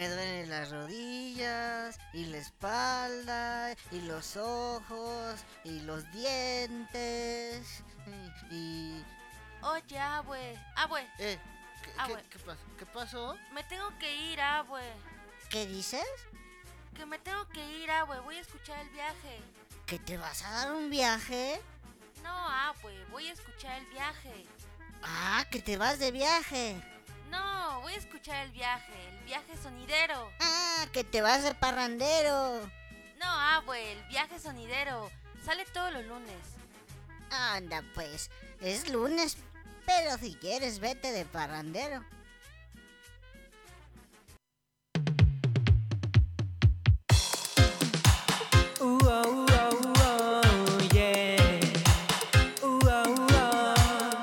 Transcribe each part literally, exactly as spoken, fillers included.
Me duelen las rodillas y la espalda y los ojos y los dientes y... y- Oye, abue, abue, Eh, ¿qué, Ah, qué, bueno. qué pas- qué pasó? me tengo que ir, abue. ¿Qué dices? Que me tengo que ir, abue, voy a escuchar el viaje. ¿Que te vas a dar un viaje? No, abue, voy a escuchar el viaje. Ah, que te vas de viaje. No, voy a escuchar el viaje, el viaje sonidero. Ah, que te vas de parrandero. No, abue, el viaje sonidero. Sale todos los lunes. Anda pues, es lunes, pero si quieres vete de parrandero. Ooh, oh, oh, oh, yeah. Ooh, oh, oh.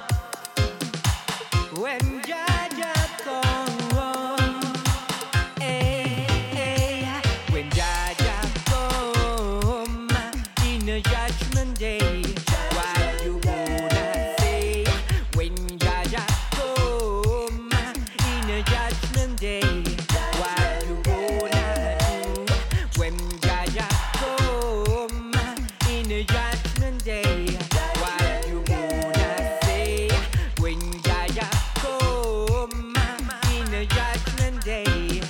When Jaja come, eh, eh. When Jaja come in a judgment day, what you gonna say? When Jaja come in a judgment day, what you gonna do? When Jaja come in a judgment day, what you gonna say? When Jaja come in a judgment day,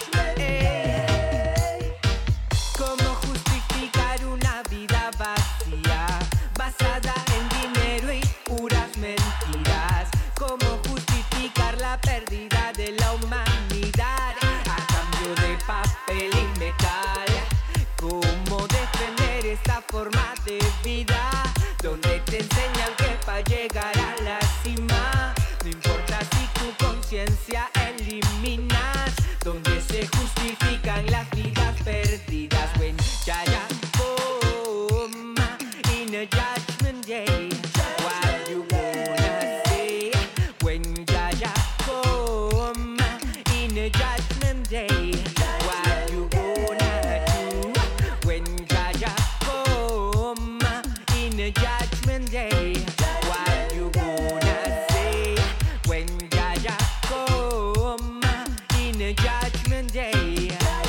eh. ¿Cómo justificar una vida vacía, basada en dinero y puras mentiras? ¿Cómo justificar la pérdida de la humanidad a cambio de papel y metal? ¿Cómo defender esta forma de vida donde te enseñan que para llegar a la cima no importa si tu conciencia eliminas? Donde se justifican las vidas perdidas. When Jaja come in a judgment day, what you gonna say? When Jaja come in a judgment day, what you gonna do? When Jaja come in a judgment day, what you gonna say? When Jaja come in a judgment day,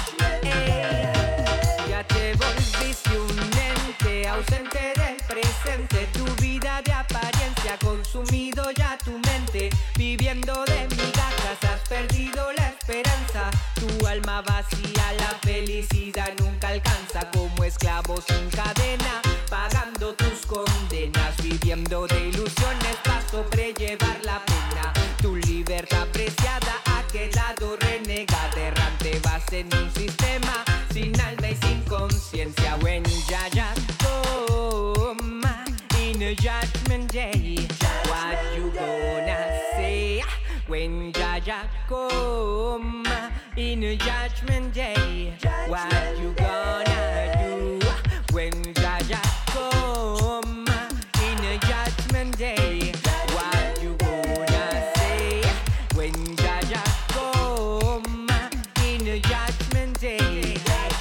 eh. Ya te volviste un ente ausente del presente, tu vida de apariencia consumido ya tu mente, viviendo de migajas has perdido la esperanza, tu alma vacía la felicidad nunca alcanza, como esclavo sin cadena, pagando tus condenas, viviendo de ilusiones para sobrellevar la pena, tu libertad preciada ha quedado renegada, errante vas en un sistema sin alma y sin conciencia. When Jaja come in a judgment day, what you gonna say? When Jaja come in a judgment day, what you gonna do? When Jaja come in a judgment day, what you gonna say? When Jaja come in a judgment day,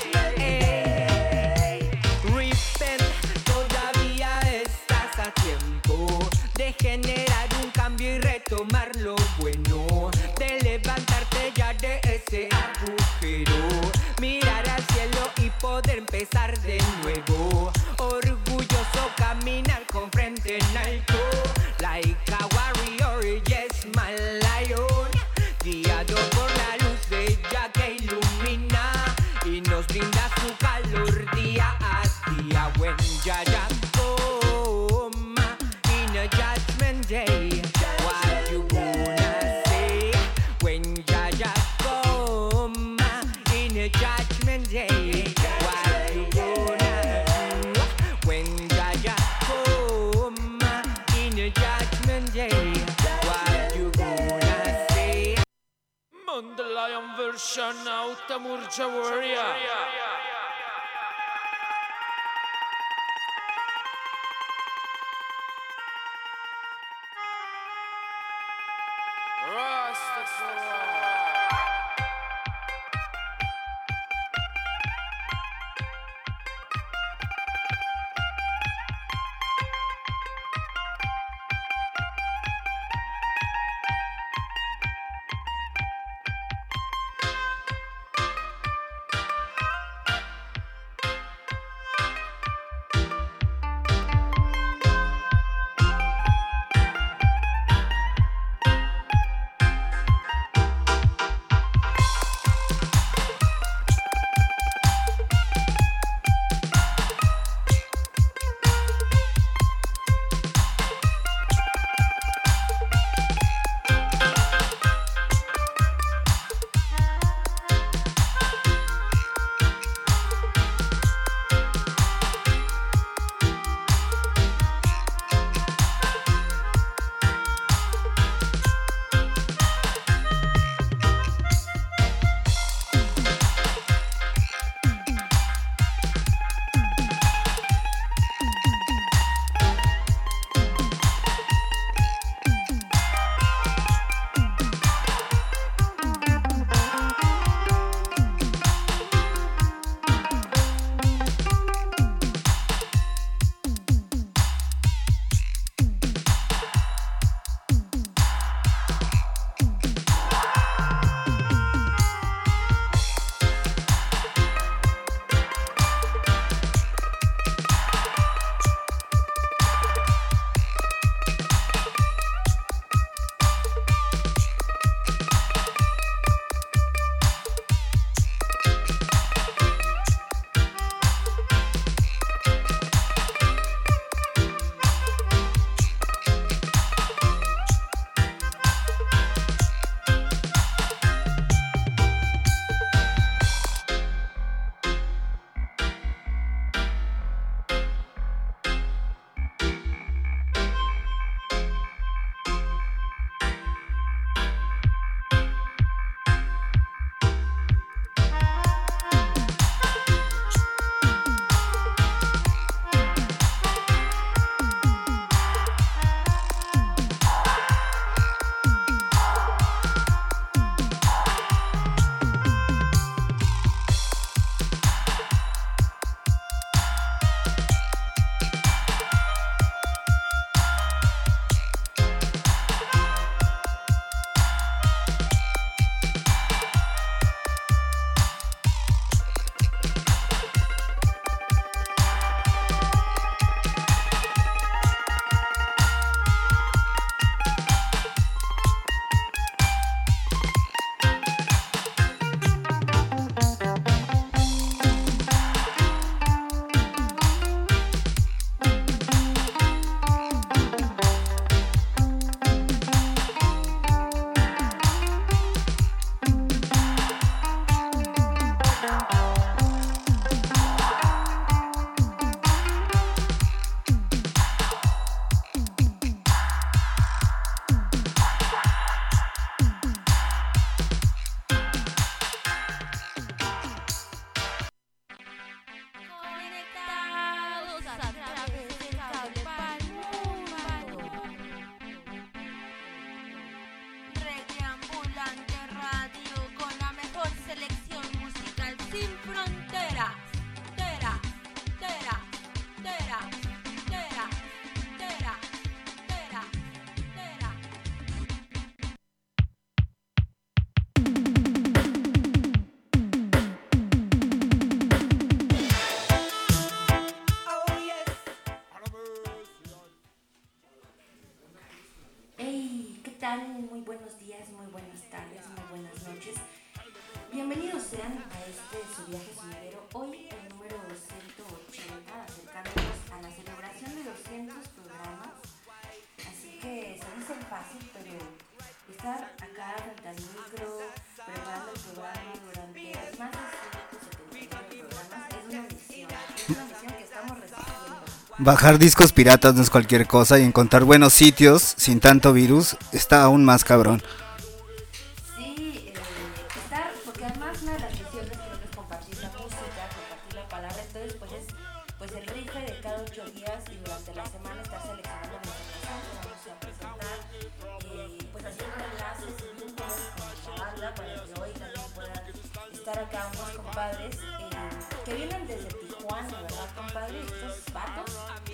eh. Repent, todavía estás a tiempo de generar un cambio y retomar lo bueno, de levantarte ya de ese agujero, mirar al cielo y poder empezar de nuevo, orgulloso caminar con frente en alto, like a warrior, yes my lion, guiado por la luz de ella que ilumina y nos brinda su calor día a día. When Jaja come in a judgment day, what you gonna say? When Jaja come in a judgment day, what you gonna do? When Jaja come in a judgment day, what you gonna say? Mandalorian version out Murja Warrior. Rastafari. están? Muy buenos días, muy buenas tardes, muy buenas noches. Bienvenidos sean a este su viaje sonidero. Hoy el número ciento ochenta, acercándonos a la celebración de doscientos programas. Así que se dice fácil, pero estar acá frente al micro, preparando el programa durante más de ciento setenta y nueve programas es una misión. Es una misión que estamos resistiendo. Bajar discos piratas no es cualquier cosa y encontrar buenos sitios sin tanto virus está aún más cabrón. Sí, eh, estar, porque además una de las misiones creo que es compartir la música, compartir la palabra, entonces pues es pues el rife de cada ocho días y durante la semana estar seleccionando la información que vamos a presentar, eh, pues haciendo enlaces y vínculos con la banda para que hoy también puedan estar acá unos compadres eh, que vienen desde Tijuana, ¿verdad, compadre? Estos vatos.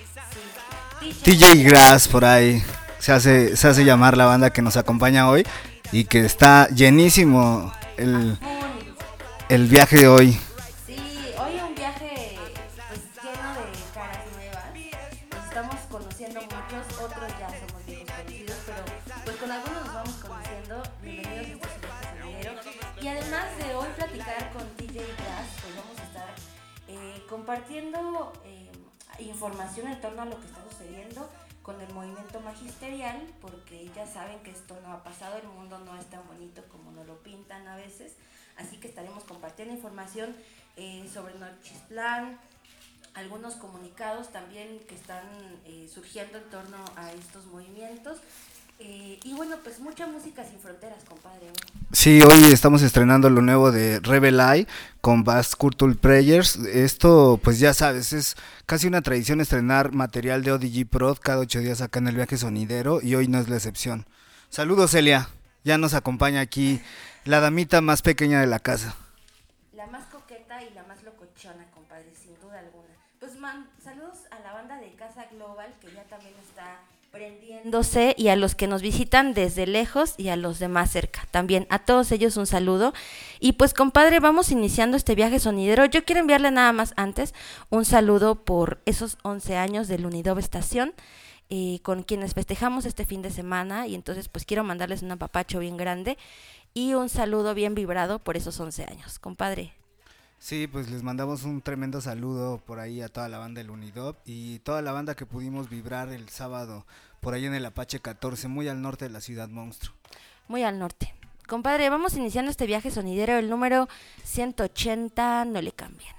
Sí. D J Grass por ahí se hace, se hace llamar la banda que nos acompaña hoy y que está llenísimo el, el viaje de hoy. Sí, hoy un viaje pues lleno de caras nuevas. Nos estamos conociendo muchos, otros ya somos viejos conocidos, pero pues con algunos nos vamos conociendo. Bienvenidos a este viaje sonidero. Y además de hoy platicar con D J Grass, pues vamos a estar eh, compartiendo eh, información en torno a lo que está sucediendo con el movimiento magisterial, porque ya saben que esto no ha pasado, el mundo no es tan bonito como nos lo pintan a veces, así que estaremos compartiendo información eh, sobre Nochistlán, algunos comunicados también que están eh, surgiendo en torno a estos movimientos. Eh, y bueno, pues mucha música sin fronteras, compadre. Sí, hoy estamos estrenando lo nuevo de Rebel Eye con Vast Cultural Prayers. Esto, pues ya sabes, es casi una tradición estrenar material de O D G Prod cada ocho días acá en el viaje sonidero y hoy no es la excepción. Saludos, Celia. Ya nos acompaña aquí la damita más pequeña de la casa. La más coqueta y la más locochona, compadre, sin duda alguna. Pues man, saludos a la banda de Casa Global que ya también está prendiéndose y a los que nos visitan desde lejos y a los de más cerca. También a todos ellos un saludo. Y pues compadre, vamos iniciando este viaje sonidero. Yo quiero enviarle nada más antes un saludo por esos once años del Unidob Estación, eh, con quienes festejamos este fin de semana, y entonces pues quiero mandarles un apapacho bien grande y un saludo bien vibrado por esos once años, compadre. Sí, pues les mandamos un tremendo saludo por ahí a toda la banda del Unidob y toda la banda que pudimos vibrar el sábado por ahí en el Apache catorce, muy al norte de la ciudad monstruo. Muy al norte. Compadre, vamos iniciando este viaje sonidero, el número ciento ochenta, no le cambien.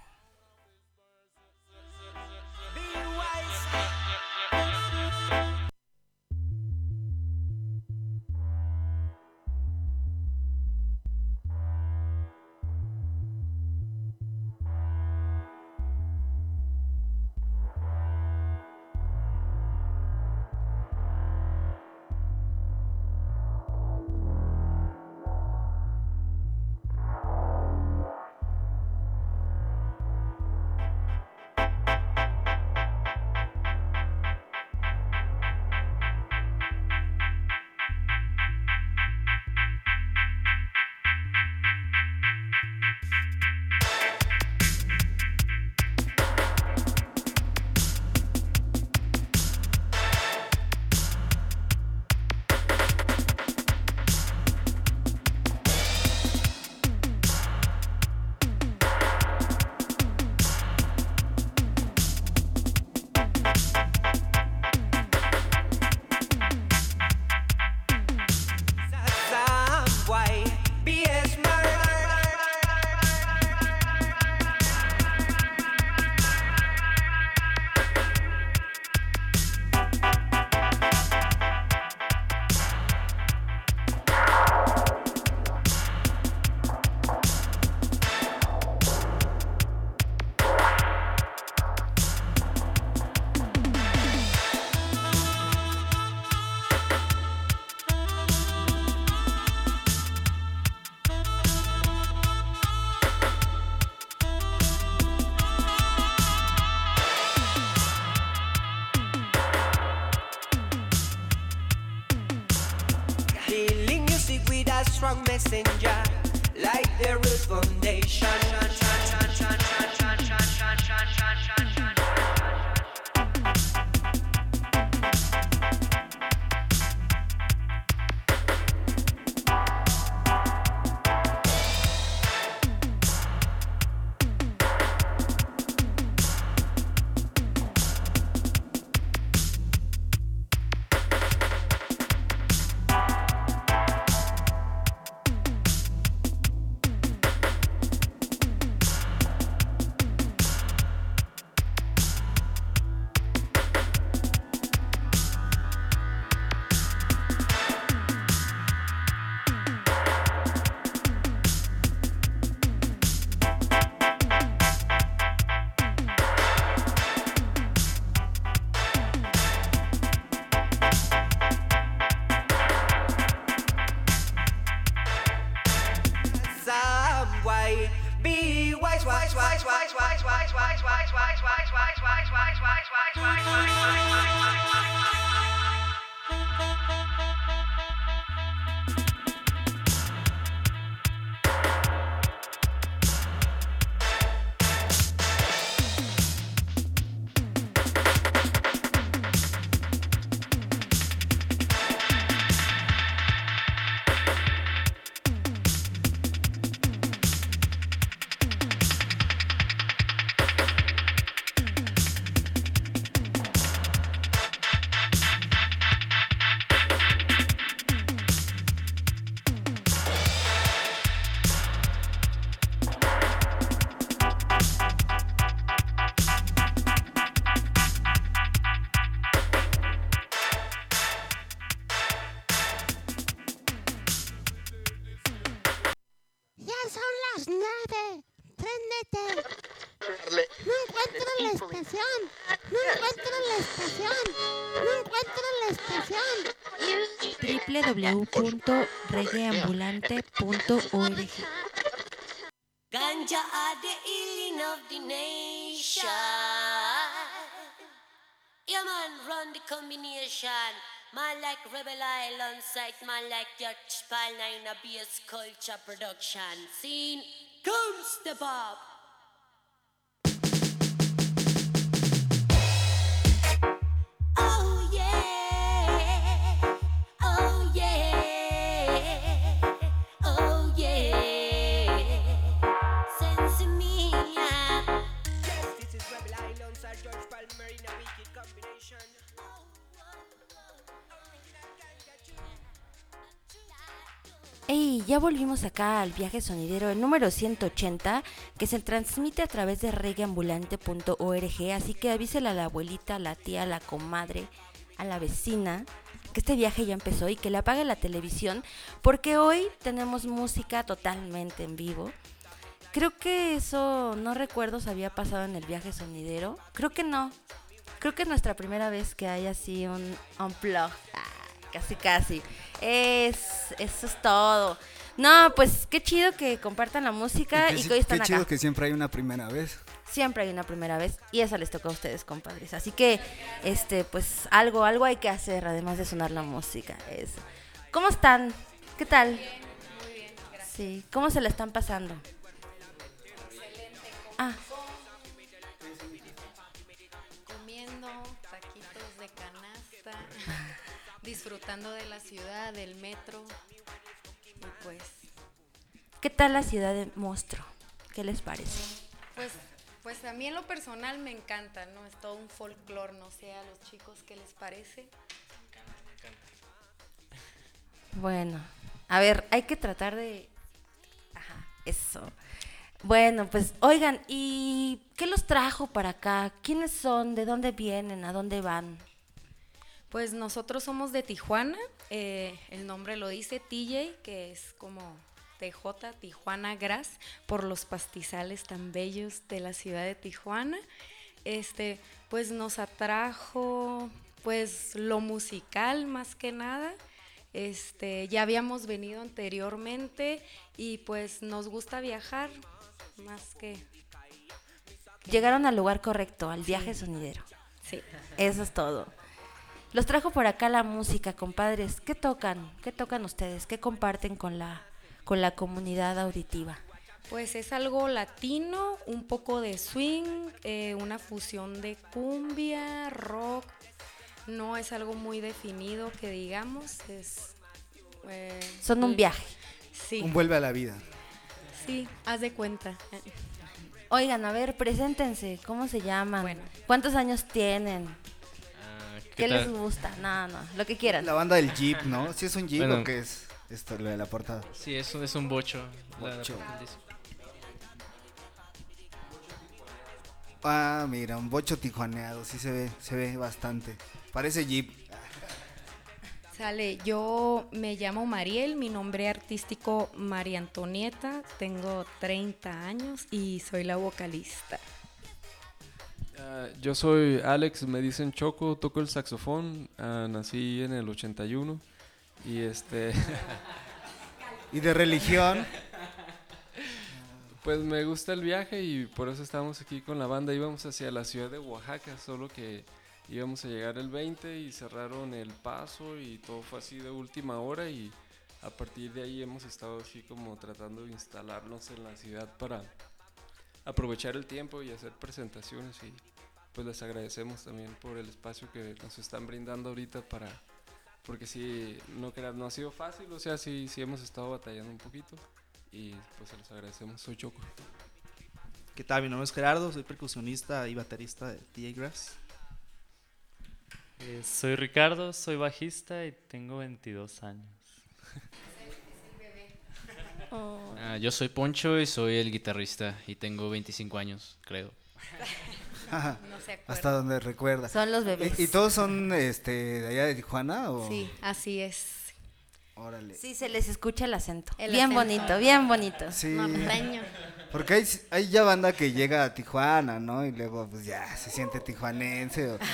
Strong messenger, like the root foundation. estación. No encuentro la estación. No encuentro la estación. doble u doble u doble u punto reggaeambulante punto org. Ganja are the healing of the nation. Yeah, man, run the combination. Man like Rebel Island site, man like your Spal Nine, a bass culture production. Scene, comes the Bob. Oh yeah, oh yeah, oh yeah. Sense me, yeah. Yes, this is Rebel Island, Sir George Palmer in a wicked combination. Hey, ya volvimos acá al viaje sonidero, el número ciento ochenta, que se transmite a través de reggaeambulante punto org, así que avísele a la abuelita, a la tía, a la comadre, a la vecina, que este viaje ya empezó y que le apague la televisión, porque hoy tenemos música totalmente en vivo. Creo que eso, no recuerdo si había pasado en el viaje sonidero, creo que no, creo que es nuestra primera vez que hay así un unplug. Casi, casi. Es, eso es todo. No, pues qué chido que compartan la música y, y que hoy están qué acá. chido que siempre hay una primera vez. Siempre hay una primera vez y esa les toca a ustedes, compadres. Así que, este, pues algo, algo hay que hacer además de sonar la música. Eso. ¿Cómo están? ¿Qué tal? Muy bien, muy bien, gracias. Sí, ¿cómo se la están pasando? Excelente. Ah. Comiendo taquitos de canasta. Disfrutando de la ciudad, del metro. Y pues. ¿Qué tal la ciudad de Monstruo? ¿Qué les parece? Pues, pues a mí en lo personal me encanta, ¿no? Es todo un folclore, no sé a los chicos qué les parece. Bueno, a ver, hay que tratar de. Ajá, eso. Bueno, pues, oigan, ¿y qué los trajo para acá? ¿Quiénes son? ¿De dónde vienen? ¿A dónde van? Pues nosotros somos de Tijuana, eh, el nombre lo dice T J, que es como T J, Tijuana Grass, por los pastizales tan bellos de la ciudad de Tijuana. Este, pues nos atrajo pues lo musical más que nada. Este, ya habíamos venido anteriormente y pues nos gusta viajar más que... Llegaron al lugar correcto, al viaje sonidero. Sí. Eso es todo. Los trajo por acá la música, compadres. ¿Qué tocan? ¿Qué tocan ustedes? ¿Qué comparten con la, con la comunidad auditiva? Pues es algo latino, un poco de swing, eh, una fusión de cumbia, rock. No es algo muy definido que digamos. Es, eh, Son un viaje. Sí. Un vuelve a la vida. Sí, haz de cuenta. Oigan, a ver, preséntense. ¿Cómo se llaman? Bueno. ¿Cuántos años tienen? ¿Qué, ¿Qué tal? les gusta? No, no, lo que quieran. La banda del Jeep, ¿no? ¿Sí es un Jeep Bueno. o qué es esto, lo de la portada? Sí, es un, es un bocho. la- Bocho. la- el disco. Ah, mira, un bocho tijuaneado, sí se ve, se ve bastante. Parece Jeep. Sale, yo me llamo Mariel, mi nombre artístico María Antonieta, tengo treinta años y soy la vocalista. Ah, yo soy Alex, me dicen Choco, toco el saxofón, ah, nací en el ochenta y uno y este... ¿Y de religión? Pues me gusta el viaje y por eso estamos aquí con la banda. Íbamos hacia la ciudad de Oaxaca, solo que íbamos a llegar el veinte y cerraron el paso y todo fue así de última hora y a partir de ahí hemos estado así como tratando de instalarnos en la ciudad para aprovechar el tiempo y hacer presentaciones y pues les agradecemos también por el espacio que nos están brindando ahorita para... Porque sí, no, crean, no ha sido fácil, o sea, sí, sí hemos estado batallando un poquito y pues se los agradecemos. Soy Choco. ¿Qué tal? Mi nombre es Gerardo, soy percusionista y baterista de T J Grass. Eh, soy Ricardo, soy bajista y tengo veintidós años. Oh. Ah, yo soy Poncho y soy el guitarrista y tengo veinticinco años, creo. No se acuerda. Hasta donde recuerda. Son los bebés. ¿Y, y todos son este, de allá de Tijuana? ¿o? Sí, así es. Órale. Sí, se les escucha el acento. El bien acento. bonito, bien bonito. Sí. Norteño. Porque hay, hay ya banda que llega a Tijuana, ¿no? Y luego pues ya se siente tijuanense. O,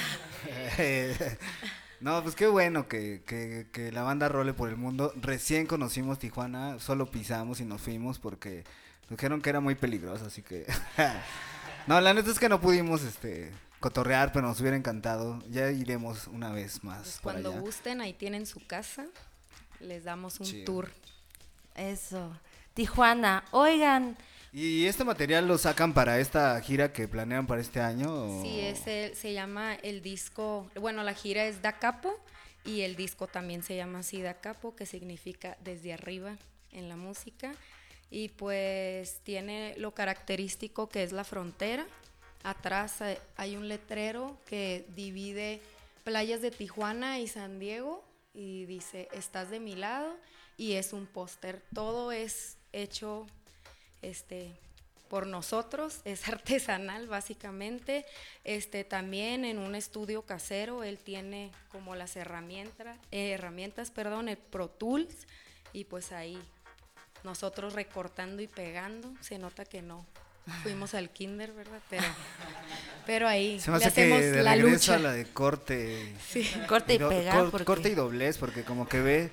no, pues qué bueno que, que, que la banda role por el mundo. Recién conocimos Tijuana, solo pisamos y nos fuimos porque nos dijeron que era muy peligroso, así que... No, la neta es que no pudimos este cotorrear, pero nos hubiera encantado. Ya iremos una vez más Pues por cuando allá. gusten, ahí tienen su casa. Les damos un Sí. tour. Eso. Tijuana, oigan. ¿Y este material lo sacan para esta gira que planean para este año? o- Sí, ese se llama el disco, bueno, la gira es Da Capo y el disco también se llama así Da Capo, que significa desde arriba en la música. Y pues tiene lo característico que es la frontera. Atrás hay- hay un letrero que divide playas de Tijuana y San Diego y dice, estás de mi lado, y es un póster. Todo es hecho este, por nosotros, es artesanal básicamente. Este, también en un estudio casero, él tiene como las herramientas, eh, herramientas, perdón, el Pro Tools, y pues ahí nosotros recortando y pegando. Se nota que no fuimos al kinder, ¿verdad? Pero, pero ahí Se me le hace que hacemos de la regreso lucha. a la de corte. Sí, corte y do- pegar, cor- porque- Corte y doblez, porque como que ve.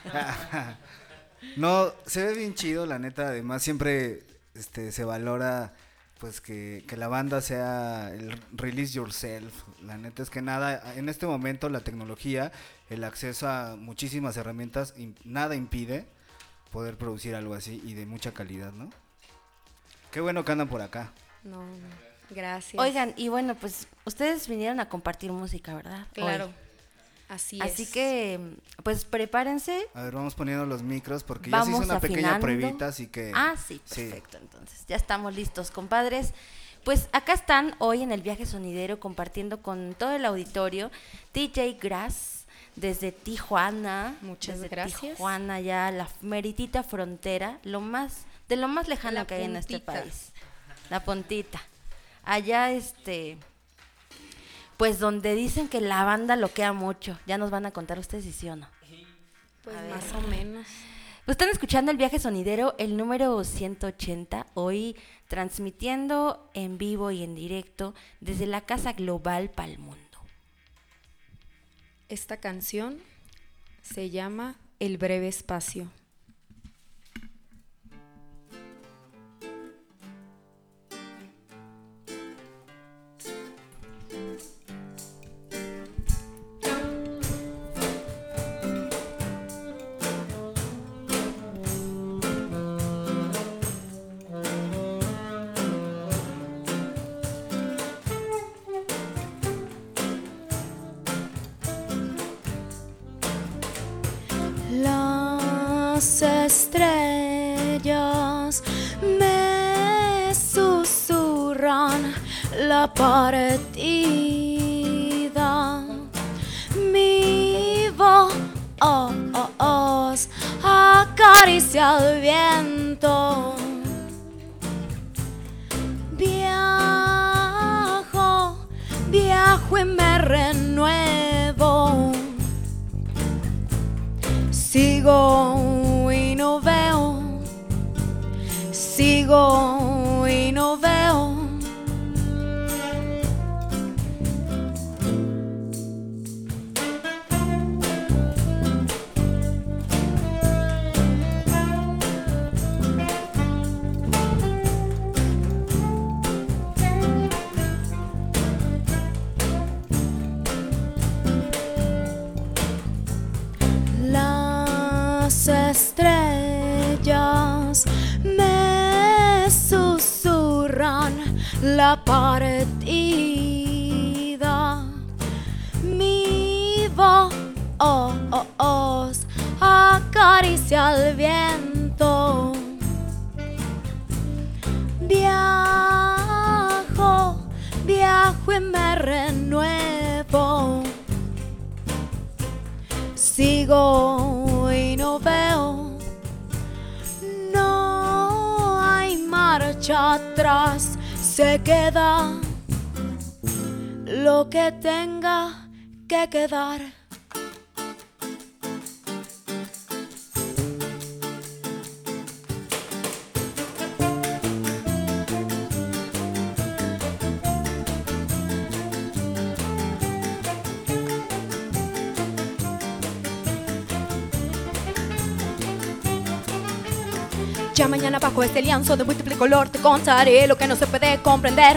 No, se ve bien chido, la neta. Además, siempre este, se valora pues que, que la banda sea el release yourself. La neta es que nada, en este momento la tecnología, el acceso a muchísimas herramientas, im- nada impide poder producir algo así y de mucha calidad, ¿no? Qué bueno que andan por acá. No, no, gracias. Oigan, y bueno, pues ustedes vinieron a compartir música, ¿verdad? Claro, Hoy. así, Así es. que, pues prepárense. A ver, vamos poniendo los micros porque ya se Vamos hizo una pequeña afinando. pruebita, así que... Ah, sí, perfecto. Entonces, ya estamos listos, compadres. Pues acá están hoy en el viaje sonidero compartiendo con todo el auditorio D J Grass desde Tijuana. Muchas desde gracias. Tijuana, ya la meritita frontera, lo más, de lo más lejano La que hay en este puntita. país. La puntita. Allá, este, pues donde dicen que la banda loquea mucho. Ya nos van a contar ustedes si sí o no. Pues A ver. más o menos. Pues están escuchando el viaje sonidero, el número ciento ochenta, hoy transmitiendo en vivo y en directo desde la Casa Global Pal Mundo. Esta canción se llama El breve espacio. Las estrellas me susurran la partida. Mi voz acaricia el viento. Viajo, viajo y me renuevo. Sigo y no veo, sigo y no veo. Las estrellas me susurran la partida. Mi voz acaricia el viento. Viajo, viajo y me renuevo. Sigo y no veo, no hay marcha atrás, se queda lo que tenga que quedar. Ya mañana bajo este lienzo de múltiple color te contaré lo que no se puede comprender.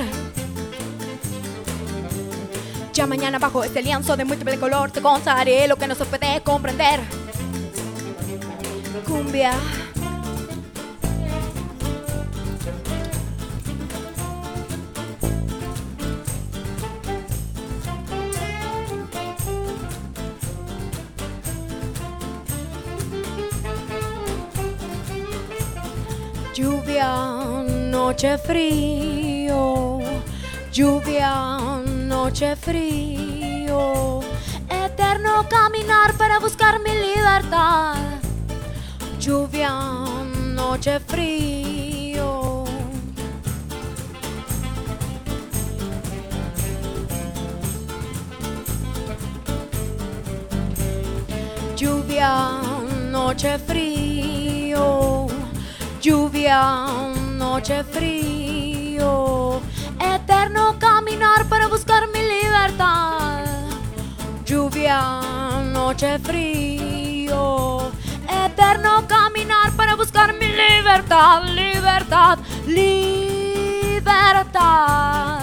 Ya mañana bajo este lienzo de múltiple color te contaré lo que no se puede comprender. Cumbia. Lluvia, noche frío, lluvia, noche frío, eterno caminar para buscar mi libertad. Lluvia, noche frío. Lluvia, noche frío. Lluvia, noche frío, eterno caminar para buscar mi libertad. Lluvia, noche frío, eterno caminar para buscar mi libertad, libertad, libertad.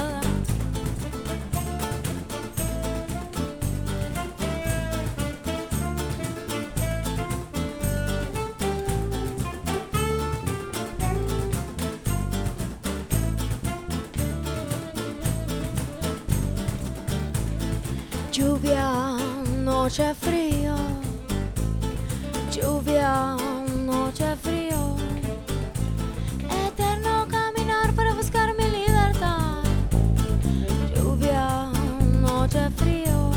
Lluvia, noche frío, lluvia, noche frío, eterno caminar para buscar mi libertad. Lluvia, noche frío.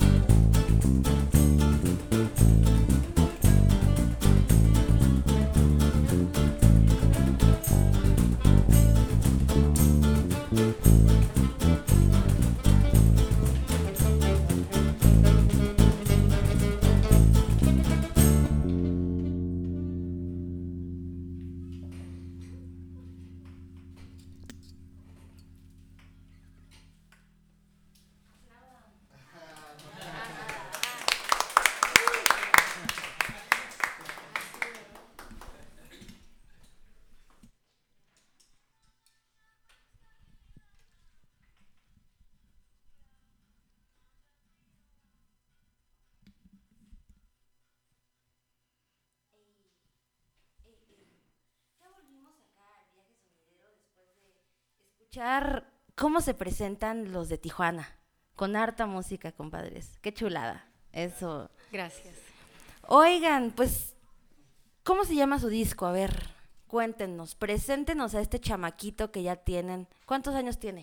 Escuchar cómo se presentan los de Tijuana, con harta música, compadres. Qué chulada, eso. Gracias. Oigan, pues, ¿cómo se llama su disco? A ver, cuéntenos, preséntenos a este chamaquito que ya tienen. ¿Cuántos años tiene?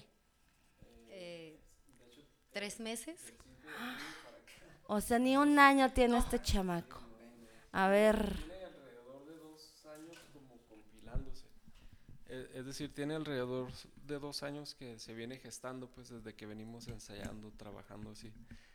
Eh, ¿Tres meses? O sea, ni un año tiene este chamaco. A ver. Tiene alrededor de dos años como compilándose. Es, es decir, tiene alrededor de dos años que se viene gestando, pues desde que venimos ensayando, trabajando así.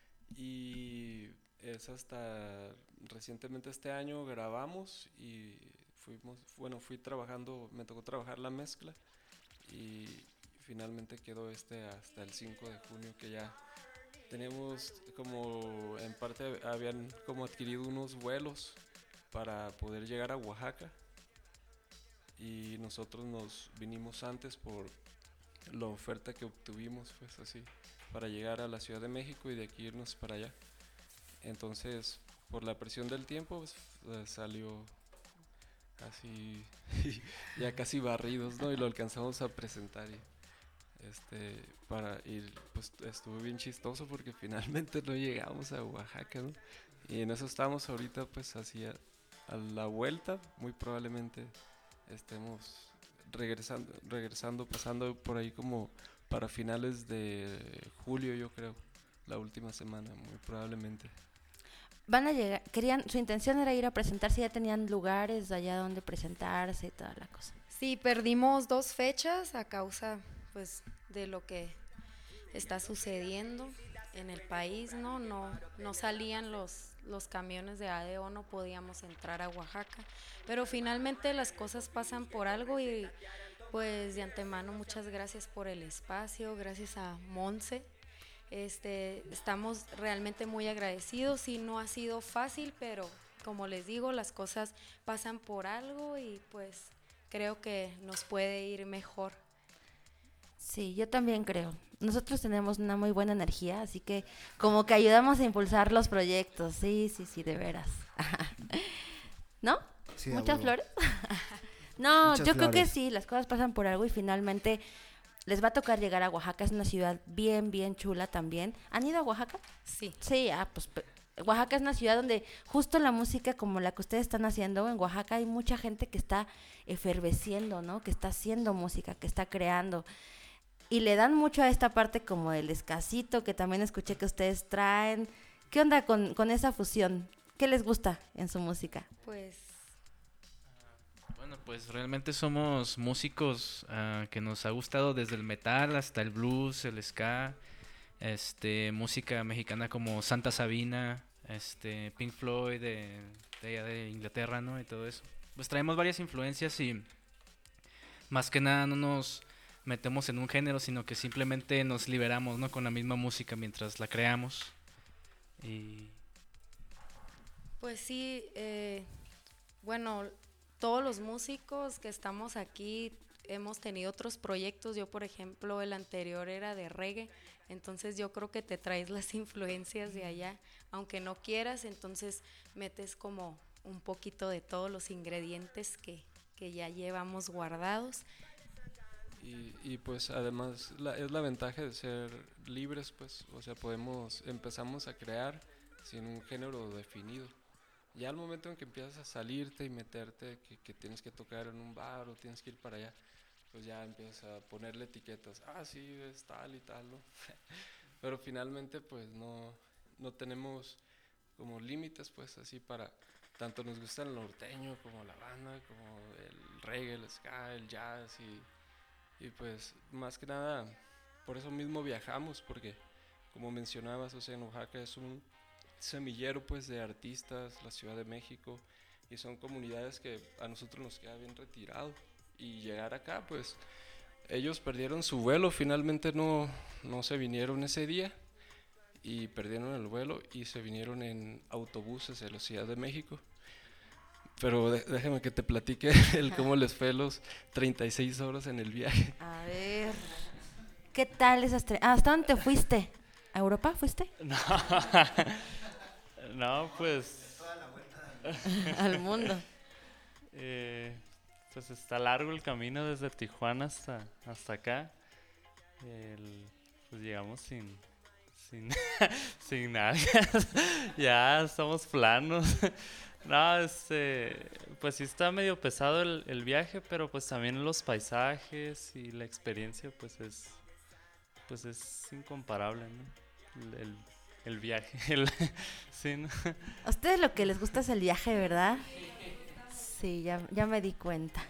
Y es hasta recientemente este año grabamos y fuimos, bueno, fui trabajando, me tocó trabajar la mezcla y finalmente quedó este hasta el cinco de junio, que ya tenemos como, en parte habían como adquirido unos vuelos para poder llegar a Oaxaca y nosotros nos vinimos antes por la oferta que obtuvimos, pues así, para llegar a la Ciudad de México y de aquí irnos para allá. Entonces, por la presión del tiempo, pues, eh, salió así, ya casi barridos, ¿no? Y lo alcanzamos a presentar y, este, para ir, pues estuvo bien chistoso porque finalmente no llegamos a Oaxaca, ¿no? Y en eso estamos ahorita, pues así a, a la vuelta, muy probablemente estemos regresando, regresando, pasando por ahí como para finales de julio, yo creo, la última semana, muy probablemente. Van a llegar, querían, su intención era ir a presentarse, ya tenían lugares allá donde presentarse y toda la cosa. Sí, perdimos dos fechas a causa, pues, de lo que está sucediendo en el país, ¿no? No, no salían los, los camiones de A D O, no podíamos entrar a Oaxaca, pero finalmente las cosas pasan por algo y pues de antemano muchas gracias por el espacio, gracias a Monse. Este, estamos realmente muy agradecidos y no ha sido fácil, pero como les digo, las cosas pasan por algo y pues creo que nos puede ir mejor. Sí, yo también creo. Nosotros tenemos una muy buena energía, así que como que ayudamos a impulsar los proyectos. Sí, sí, sí, de veras. ¿No? Sí, ¿Muchas a huevo. flores? No, Muchas yo creo que flores. sí, las cosas pasan por algo y finalmente les va a tocar llegar a Oaxaca. Es una ciudad bien, bien chula también. ¿Han ido a Oaxaca? Sí. Sí, ah, pues pe- Oaxaca es una ciudad donde justo la música como la que ustedes están haciendo, en Oaxaca hay mucha gente que está efervesciendo, ¿no? Que está haciendo música, que está creando. Y le dan mucho a esta parte como el escasito, que también escuché que ustedes traen. ¿Qué onda con, con esa fusión? ¿Qué les gusta en su música? Pues Bueno, pues realmente somos músicos ah, que nos ha gustado desde el metal hasta el blues, el ska, este, música mexicana como Santa Sabina, este, Pink Floyd de, de allá de Inglaterra, ¿no? Y todo eso. Pues traemos varias influencias y más que nada no nos metemos en un género, sino que simplemente nos liberamos, ¿no? Con la misma música mientras la creamos. Y Pues sí, eh, bueno, todos los músicos que estamos aquí hemos tenido otros proyectos. Yo, por ejemplo, el anterior era de reggae, entonces yo creo que te traes las influencias de allá, aunque no quieras, entonces metes como un poquito de todos los ingredientes que, que ya llevamos guardados. Y, y pues además la, es la ventaja de ser libres, pues, o sea, podemos, empezamos a crear sin un género definido. Ya al momento en que empiezas a salirte y meterte, que, que tienes que tocar en un bar o tienes que ir para allá, pues ya empiezas a ponerle etiquetas, ah, sí, es tal y tal, ¿no? Pero finalmente, pues, no, no tenemos como límites, pues, así para, tanto nos gusta el norteño como la banda, como el reggae, el ska, el jazz y... Y pues más que nada, por eso mismo viajamos, porque como mencionabas, o sea, en Oaxaca es un semillero pues de artistas, la Ciudad de México, y son comunidades que a nosotros nos queda bien retirado. Y llegar acá, pues ellos perdieron su vuelo, finalmente no, no se vinieron ese día, y perdieron el vuelo y se vinieron en autobuses de la Ciudad de México. Pero de- déjame que te platique el cómo les fue los treinta y seis horas en el viaje. A ver, ¿qué tal esas tres? ¿Hasta dónde te fuiste? ¿A Europa fuiste? No, no pues... Al mundo. Eh, pues está largo el camino desde Tijuana hasta, hasta acá. El- pues llegamos sin... Sin, sin nada. Ya estamos planos. No, este, pues sí está medio pesado el, el viaje, pero pues también los paisajes y la experiencia pues es, pues es incomparable, ¿no? El, el, el viaje, el, sí, ¿no? A ustedes lo que les gusta es el viaje, ¿verdad? Sí, ya, ya me di cuenta.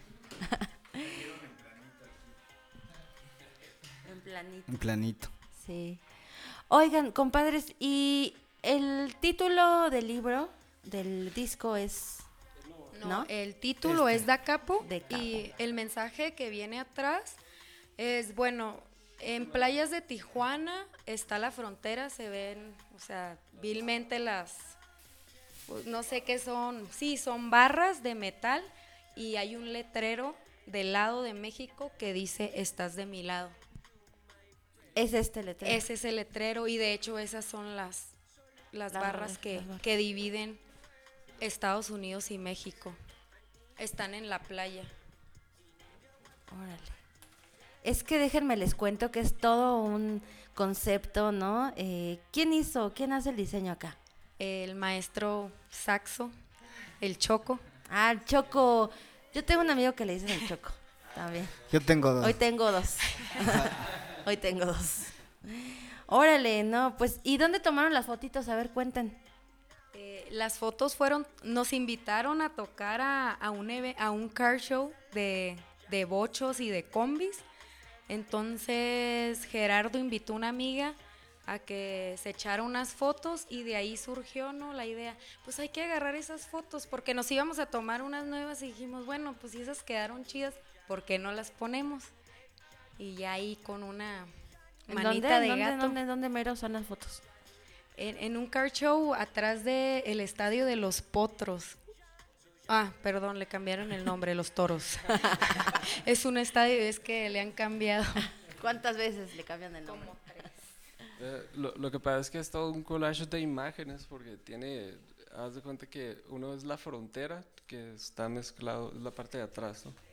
En planito. En planito. Sí. Oigan, compadres, ¿y el título del libro, del disco es...? No, ¿No? el título Este. es Da Capo, De Capo. y el mensaje que viene atrás es, bueno, en playas de Tijuana está la frontera, se ven, o sea, vilmente las, pues, no sé qué son, sí, son barras de metal y hay un letrero del lado de México que dice, estás de mi lado. Es este letrero. Ese es el letrero y de hecho esas son las, las Las barras barras, que, las barras. que dividen Estados Unidos y México. Están en la playa. Órale. Es que déjenme les cuento que es todo un concepto, ¿no? Eh, ¿Quién hizo, quién hace el diseño acá? El maestro Saxo, el Choco. Ah, el Choco. Yo tengo un amigo que le dicen el Choco, también. Yo tengo dos. Hoy tengo dos. Hoy tengo dos. Órale, no, pues, ¿y dónde tomaron las fotitos? A ver, cuenten. Eh, las fotos fueron, nos invitaron a tocar a, a, un, eve- a un car show de, de bochos y de combis. Entonces Gerardo invitó a una amiga a que se echara unas fotos y de ahí surgió, ¿no?, la idea, pues hay que agarrar esas fotos porque nos íbamos a tomar unas nuevas y dijimos, bueno, pues si esas quedaron chidas, ¿por qué no las ponemos? Y ya ahí con una ¿En manita dónde, de dónde, gato. dónde, dónde mero son las fotos? En, en un car show atrás del estadio de Los Potros. Ah, perdón, le cambiaron el nombre, Los Toros. Es un estadio, es que le han cambiado. ¿Cuántas veces le cambian el nombre? Eh, lo, lo que pasa es que es todo un collage de imágenes porque tiene, haz de cuenta que uno es la frontera que está mezclado, es la parte de atrás, ¿no?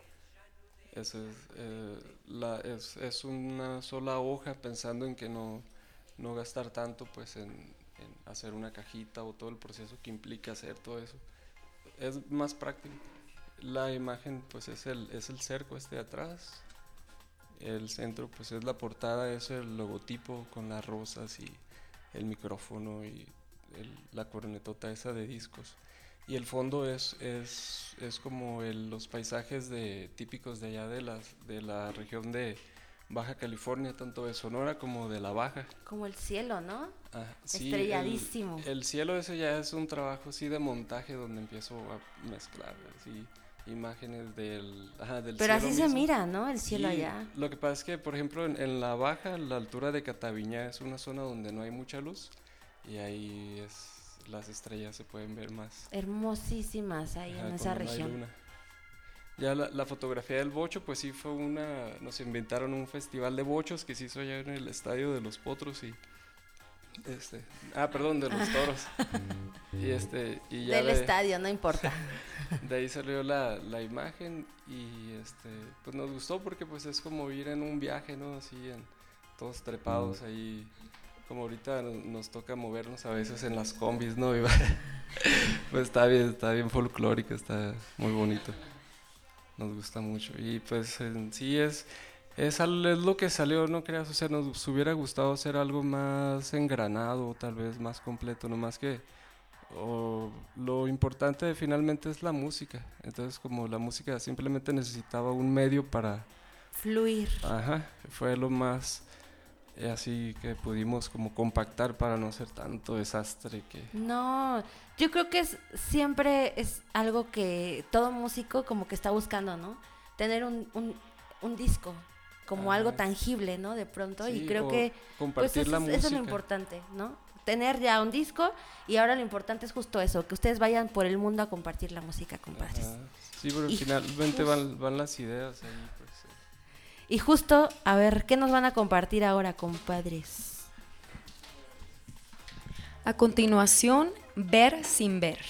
Eso es, eh, la, es, es una sola hoja pensando en que no, no gastar tanto pues en, en hacer una cajita o todo el proceso que implica hacer todo eso. Es más práctico. La imagen pues es el, es el cerco este de atrás. El centro pues es la portada, es el logotipo con las rosas y el micrófono y el, la cornetota esa de discos. Y el fondo es, es, es como el, los paisajes de, típicos de allá de, las, de la región de Baja California, tanto de Sonora como de la Baja. Como el cielo, ¿no? Ah, sí, estrelladísimo. El, el cielo ese ya es un trabajo así de montaje donde empiezo a mezclar así imágenes del, ajá, del Pero cielo así mismo. se mira, ¿no? El cielo Sí, allá. Lo que pasa es que, por ejemplo, en, en la Baja, la altura de Cataviña es una zona donde no hay mucha luz y ahí es, las estrellas se pueden ver más. Hermosísimas ahí Ajá, en esa cuando no hay región. luna. Ya la, la fotografía del bocho, pues sí fue una, nos inventaron un festival de bochos que se hizo allá en el estadio de los Potros y este, ah, perdón, de los Toros. y este, y ya Del de, estadio, no importa. De ahí salió la, la imagen y este, pues nos gustó porque pues es como ir en un viaje, ¿no? Así en todos trepados ahí, como ahorita nos, nos toca movernos a veces en las combis, ¿no? Y va, pues está bien, está bien folclórico, está muy bonito. Nos gusta mucho y pues en sí es, es, al- es lo que salió, no creas, o sea, nos hubiera gustado hacer algo más engranado, tal vez más completo, nomás que o, lo importante finalmente es la música, entonces como la música simplemente necesitaba un medio para fluir. Ajá, fue lo más eh, así que pudimos como compactar para no hacer tanto desastre que... No, yo creo que es siempre es algo que todo músico como que está buscando, ¿no? Tener un, un, un disco como Ah, algo tangible, ¿no? De pronto, sí, y creo o que compartir pues eso, la es- eso es lo música. importante, ¿no? Tener ya un disco y ahora lo importante es justo eso, que ustedes vayan por el mundo a compartir la música, compadres. Ajá, sí, pero Y finalmente jus- van, van las ideas ahí, pues. eh. Y justo, a ver, ¿qué nos van a compartir ahora, compadres? A continuación, Ver sin ver.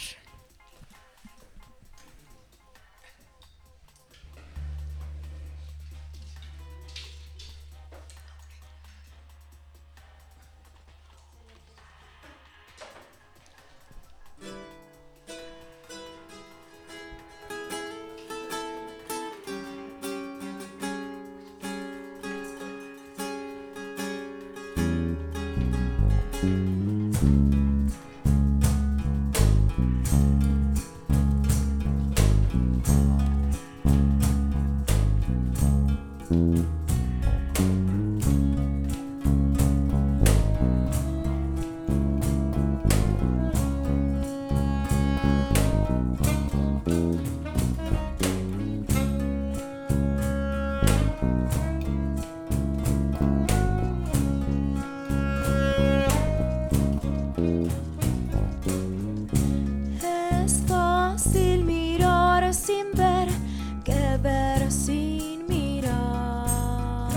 Es fácil mirar sin ver que ver sin mirar.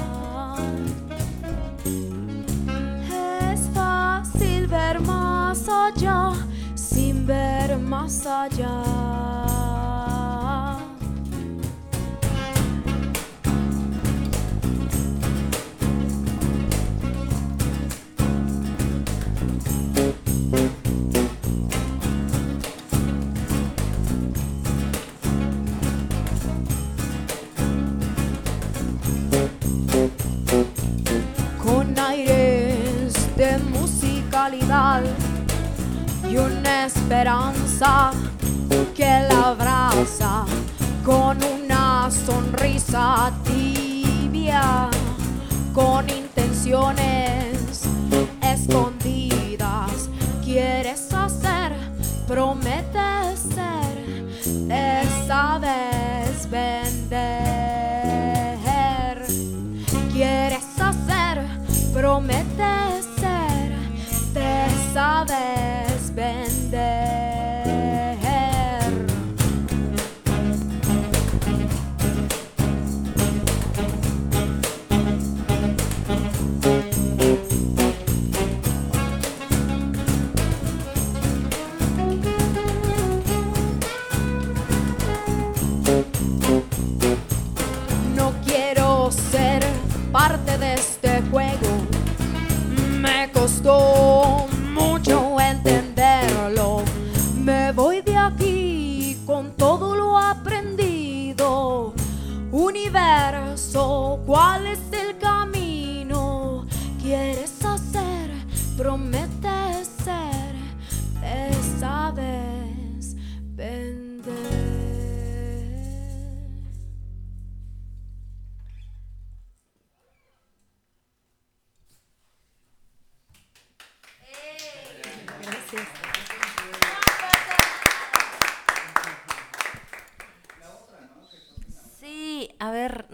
Es fácil ver más allá sin ver más allá. Con aires de musicalidad y una esperanza que la abraza con una sonrisa tibia, con intenciones escondidas. Quieres hacer, prometes ser, esa vez vender. Quieres hacer, prometes ser, te sabes vender.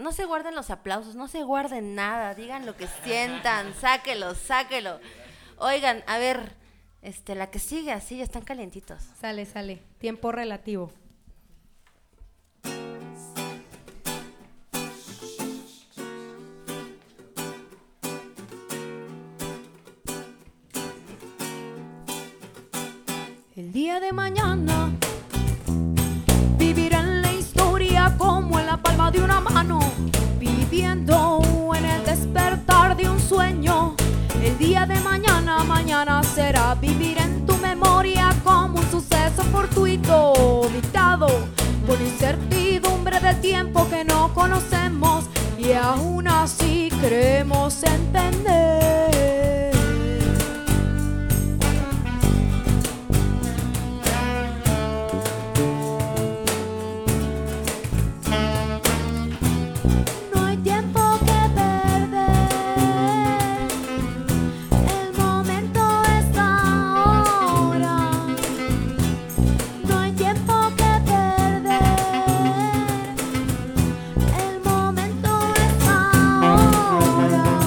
no se guarden los aplausos, no se guarden nada, digan lo que sientan, sáquelo, sáquelo. Oigan, a ver, este, la que sigue, así ya están calientitos. Sale, sale. Tiempo relativo. El día de mañana viviré en la historia como en la palma de una mano, viviendo en el despertar de un sueño. El día de mañana, mañana será vivir en tu memoria como un suceso fortuito, dictado por incertidumbre del tiempo que no conocemos y aún así creemos entender. No hay tiempo que perder, el momento es ahora. No hay tiempo que perder, el momento es ahora.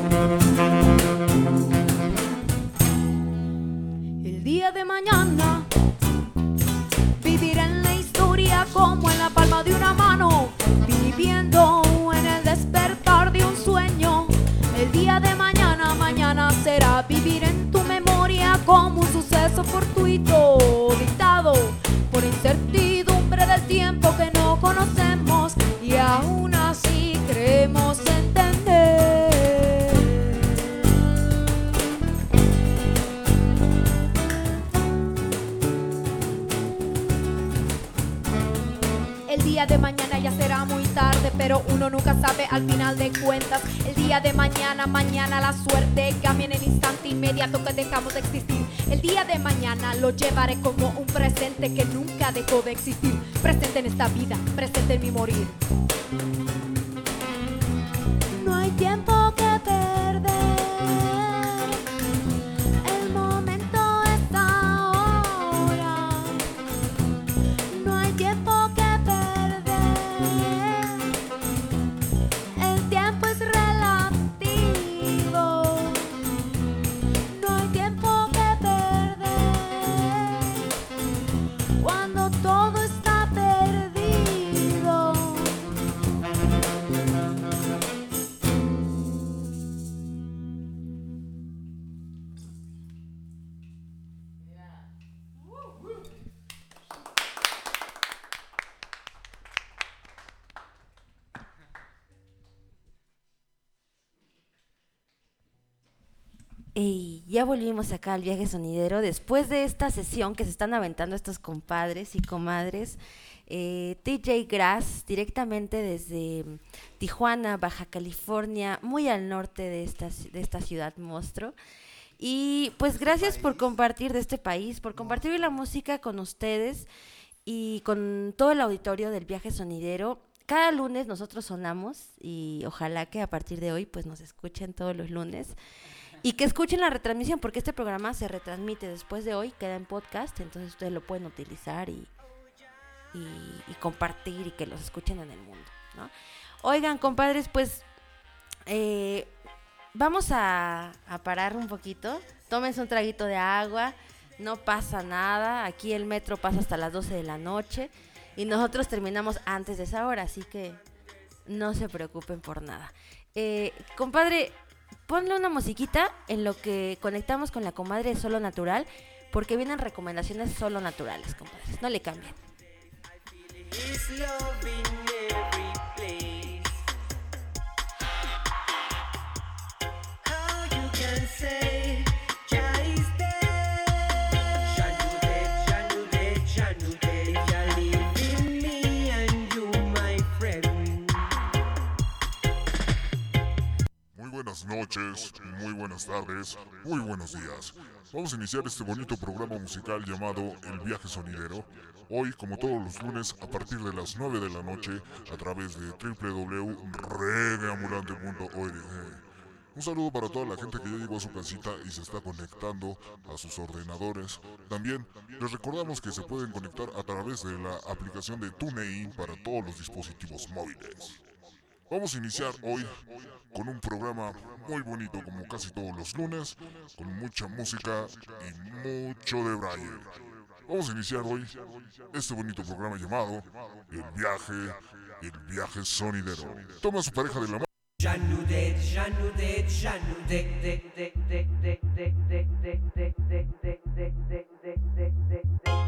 El día de mañana viviré en la historia como en la palma de una mano, viviendo en el despertar de un sueño. El día de mañana, mañana será vivir en tu memoria como un suceso fortuito, dictado por incertidumbre del tiempo que no conocemos y aún así creemos entender. El día de mañana ya será muy tarde, pero uno nunca sabe al final de cuentas. El día de mañana, mañana la suerte cambia en el instante inmediato que dejamos de existir. El día de mañana lo llevaré como un presente que nunca dejó de existir. Presente en esta vida, presente en mi morir. No hay tiempo que perder, el momento es ahora. No hay tiempo que el tiempo es relativo, no hay tiempo que perder cuando todo está perdido. Y ya volvimos acá al viaje sonidero después de esta sesión que se están aventando estos compadres y comadres. eh, T J Grass, directamente desde Tijuana, Baja California, muy al norte de esta, de esta ciudad monstruo. Y pues gracias por compartir de este país, por compartir la música con ustedes y con todo el auditorio del viaje sonidero. Cada lunes nosotros sonamos y ojalá que a partir de hoy pues nos escuchen todos los lunes. Y que escuchen la retransmisión, porque este programa se retransmite después de hoy, queda en podcast, entonces ustedes lo pueden utilizar y, y, y compartir y que los escuchen en el mundo, ¿no? Oigan, compadres, pues eh, vamos a, a parar un poquito, tómense un traguito de agua, no pasa nada, aquí el metro pasa hasta las doce de la noche y nosotros terminamos antes de esa hora, así que no se preocupen por nada. Eh, compadre, ponle una musiquita en lo que conectamos con la comadre de Solo Natural, porque vienen recomendaciones solo naturales, compadres. No le cambien. Buenas noches, muy buenas tardes, muy buenos días. Vamos a iniciar este bonito programa musical llamado El Viaje Sonidero. Hoy, como todos los lunes, a partir de las nueve de la noche, a través de doble u doble u doble u punto reggaeambulante punto org. Un saludo para toda la gente que ya llegó a su casita y se está conectando a sus ordenadores. También les recordamos que se pueden conectar a través de la aplicación de TuneIn para todos los dispositivos móviles. Vamos a iniciar hoy con un programa muy bonito como casi todos los lunes, con mucha música y mucho de braille. Vamos a iniciar hoy este bonito programa llamado El Viaje, El Viaje Sonidero. Toma a su pareja de la mano. Janudet, Janudet, Janudet, dek, dek, dek, dek, dek, dek, dek, dek, dek, dek, dek, dek, dek, dek, dek,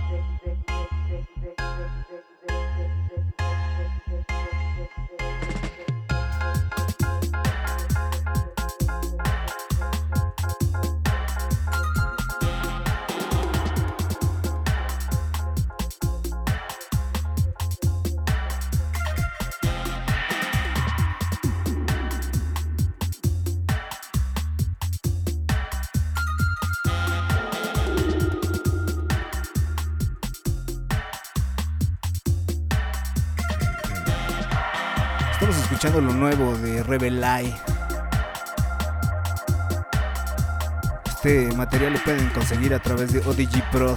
Estamos escuchando lo nuevo de Rebelai. Este material lo pueden conseguir a través de O D G Prod.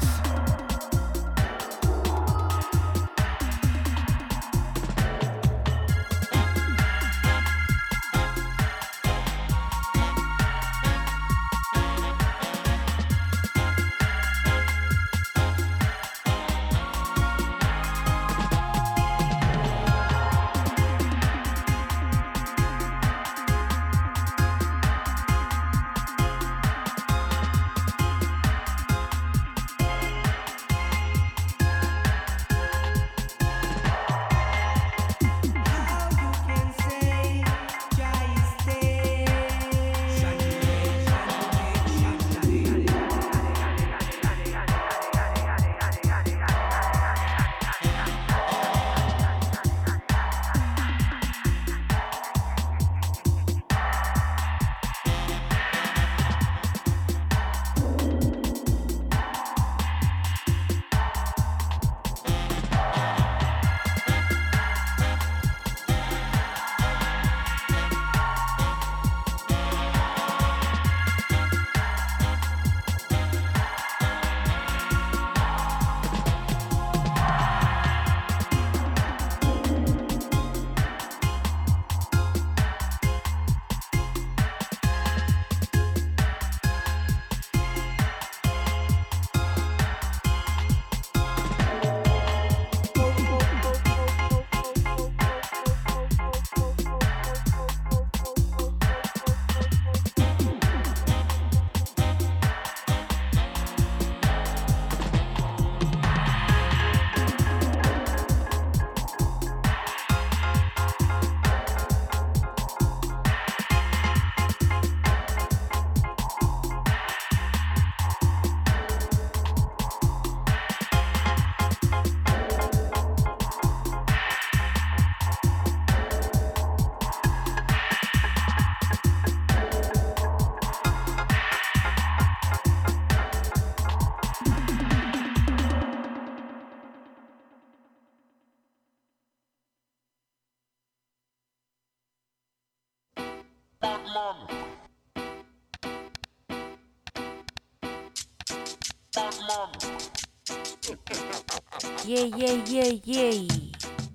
Yay, yay, yay, yay.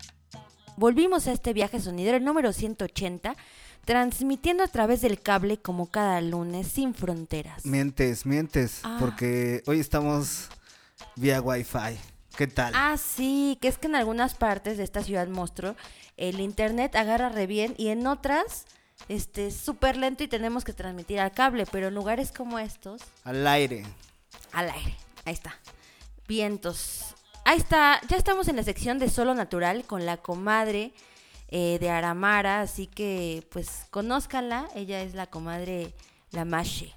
Volvimos a este viaje sonidero, el número ciento ochenta, transmitiendo a través del cable como cada lunes, sin fronteras. Mientes, mientes, Ah. porque hoy estamos vía Wi-Fi. ¿Qué tal? Ah, sí, que es que en algunas partes de esta ciudad monstruo el internet agarra re bien y en otras este súper lento y tenemos que transmitir al cable, pero en lugares como estos, Al aire. al aire. Ahí está. Vientos. Ahí está, ya estamos en la sección de Solo Natural con la comadre eh, de Aramara, así que pues conózcanla, ella es la comadre La Mashe.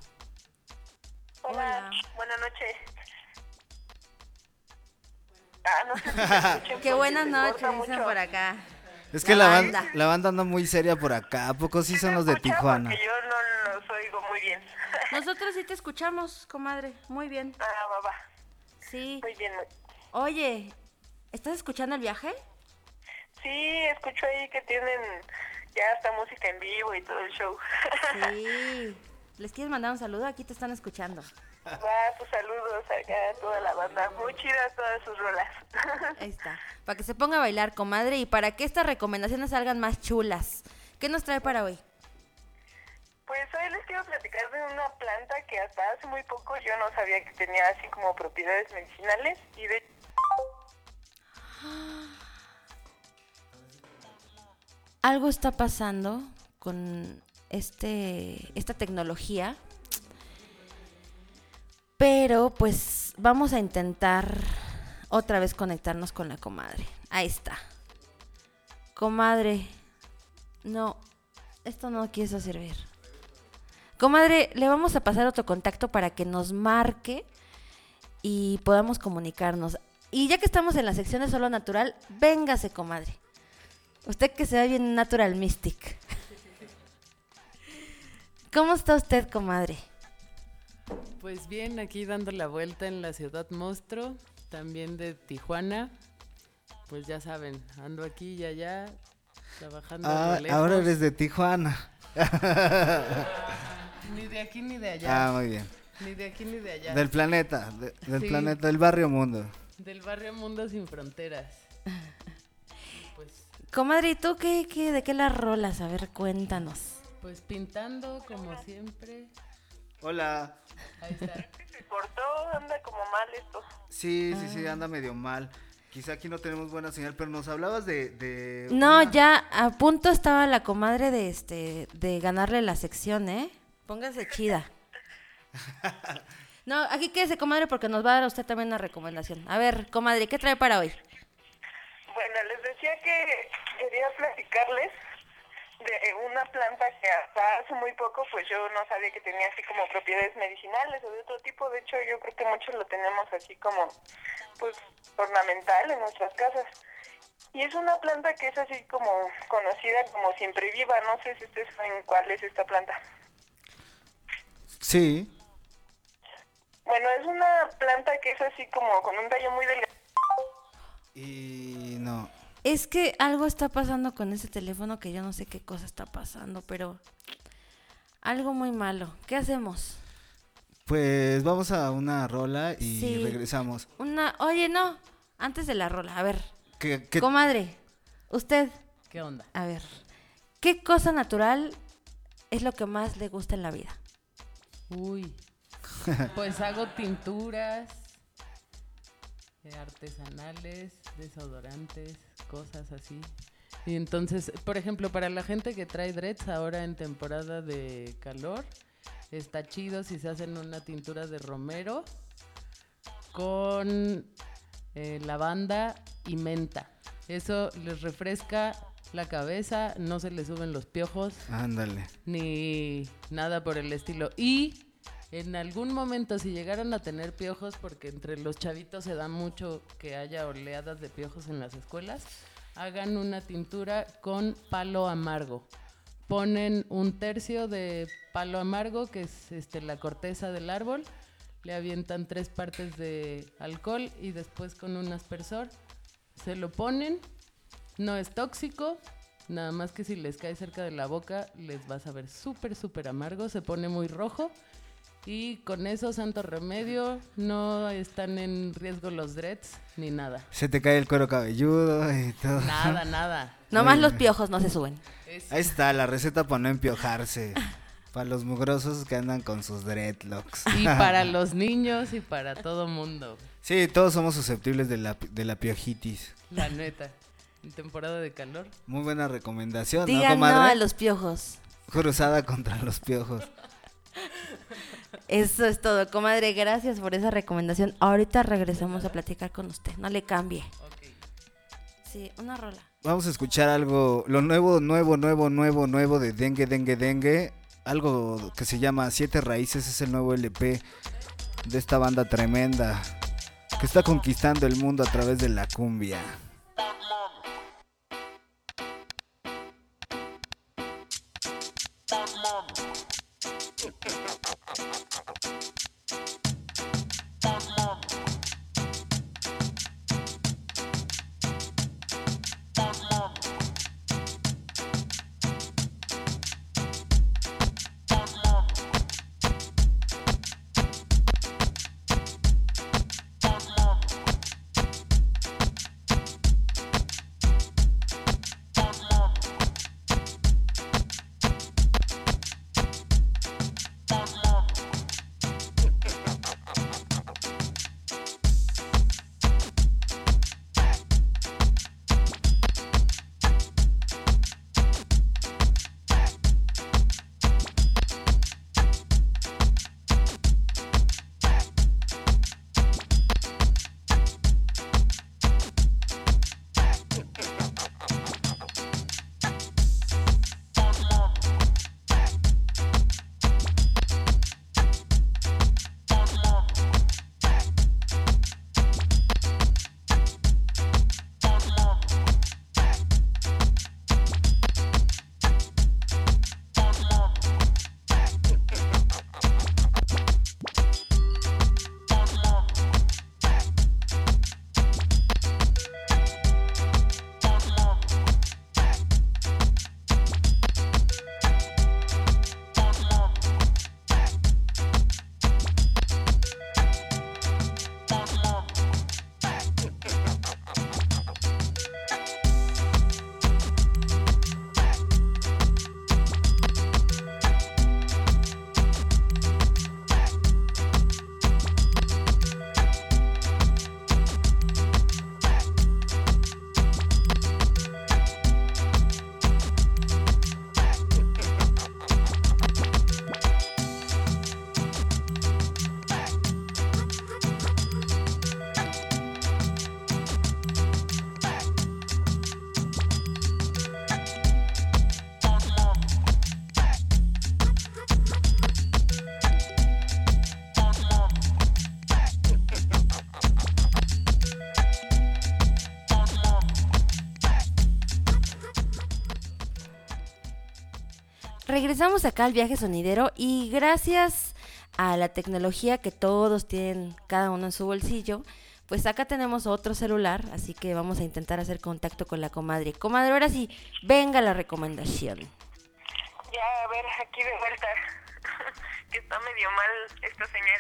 Hola, buenas noches. Ah, no sé si me escuchen Qué porque buenas se noches, corta dicen mucho. por acá. Es que la banda, la banda anda muy seria por acá. ¿A poco sí son los de Escucha, Tijuana? porque yo no los oigo muy bien. Nosotros sí te escuchamos, comadre, muy bien. Ah, va, va. Sí. Muy bien. Oye, ¿estás escuchando el viaje? Sí, escucho ahí que tienen ya hasta música en vivo y todo el show. Sí. ¿Les quieres mandar un saludo? Aquí te están escuchando. Va, pues saludos acá a toda la banda. Muy chidas todas sus rolas. Ahí está. Para que se ponga a bailar, comadre, y para que estas recomendaciones salgan más chulas. ¿Qué nos trae para hoy? Pues hoy les quiero platicar de una planta que hasta hace muy poco yo no sabía que tenía así como propiedades medicinales y de... Algo está pasando con este esta tecnología, pero pues vamos a intentar otra vez conectarnos con la comadre. Ahí está. Comadre, no, esto no quiso servir. Comadre, le vamos a pasar otro contacto para que nos marque y podamos comunicarnos. Y ya que estamos en la sección de Solo Natural, véngase, comadre. Usted que se ve bien Natural Mystic. ¿Cómo está usted, comadre? Pues bien, aquí dando la vuelta en la ciudad monstruo, también de Tijuana. Pues ya saben, ando aquí y allá, trabajando Ah, a lo lejos. ahora eres de Tijuana. Ni de aquí ni de allá. Ah, muy bien. Ni de aquí ni de allá. Del planeta, de- del Sí. planeta, del barrio mundo. Del barrio Mundo Sin Fronteras. Pues, Comadre, ¿y tú qué, qué, de qué las rolas? A ver, cuéntanos. pues pintando como siempre. Hola. Ahí está. Se cortó, anda como mal esto. Sí, sí, sí, anda medio mal. Quizá aquí no tenemos buena señal, pero nos hablabas de... de No, una- ya a punto estaba la comadre de este de ganarle la sección, ¿eh? Póngase chida. No, aquí quédese, comadre, porque nos va a dar usted también una recomendación. A ver, comadre, ¿qué trae para hoy? Bueno, les decía que quería platicarles de una planta que hasta hace muy poco pues yo no sabía que tenía así como propiedades medicinales o de otro tipo. De hecho, yo creo que muchos lo tenemos así como pues ornamental en nuestras casas. Y es una planta que es así como conocida como siempre viva. No sé si ustedes saben cuál es esta planta. Sí. Bueno, es una planta que es así como con un tallo muy delgado. Y no. Es que algo está pasando con ese teléfono que yo no sé qué cosa está pasando, pero algo muy malo. ¿Qué hacemos? Pues vamos a una rola y Sí. regresamos. Una, oye, no, antes de la rola, a ver. ¿Qué, qué- Comadre, usted. ¿Qué onda? A ver, ¿qué cosa natural es lo que más le gusta en la vida? Uy. Pues hago tinturas eh, artesanales, desodorantes, cosas así. Y entonces, por ejemplo, para la gente que trae dreads ahora en temporada de calor, está chido si se hacen una tintura de romero con eh, lavanda y menta. Eso les refresca la cabeza, no se les suben los piojos. Ándale. Ni nada por el estilo. Y en algún momento, si llegaran a tener piojos, porque entre los chavitos se da mucho que haya oleadas de piojos en las escuelas, hagan una tintura con palo amargo. Ponen un tercio de palo amargo, que es este, la corteza del árbol, le avientan tres partes de alcohol y después con un aspersor se lo ponen. No es tóxico, nada más que si les cae cerca de la boca les va a saber súper, súper amargo, se pone muy rojo. Y con eso, santo remedio, no están en riesgo los dreads ni nada. Se te cae el cuero cabelludo y todo. Nada, nada. Nomás Muy los bien. piojos no se suben. Ahí está, la receta para no empiojarse. Para los mugrosos que andan con sus dreadlocks. Y para los niños y para todo mundo. Sí, todos somos susceptibles de la, de la piojitis. La neta. En temporada de calor. Muy buena recomendación, ¿no, Digan no comadre? a los piojos. Cruzada contra los piojos. Eso es todo, comadre. Gracias por esa recomendación. Ahorita regresamos a platicar con usted. No le cambie. Sí, una rola. Vamos a escuchar algo, lo nuevo, nuevo, nuevo, nuevo, nuevo de Dengue, Dengue, Dengue. Algo que se llama Siete Raíces, es el nuevo L P de esta banda tremenda que está conquistando el mundo a través de la cumbia. regresamos acá al viaje sonidero y gracias a la tecnología que todos tienen cada uno en su bolsillo, pues acá tenemos otro celular, así que vamos a intentar hacer contacto con la comadre. Comadre, ahora sí, venga la recomendación. Ya, a ver, aquí de vuelta, que está medio mal esta señal.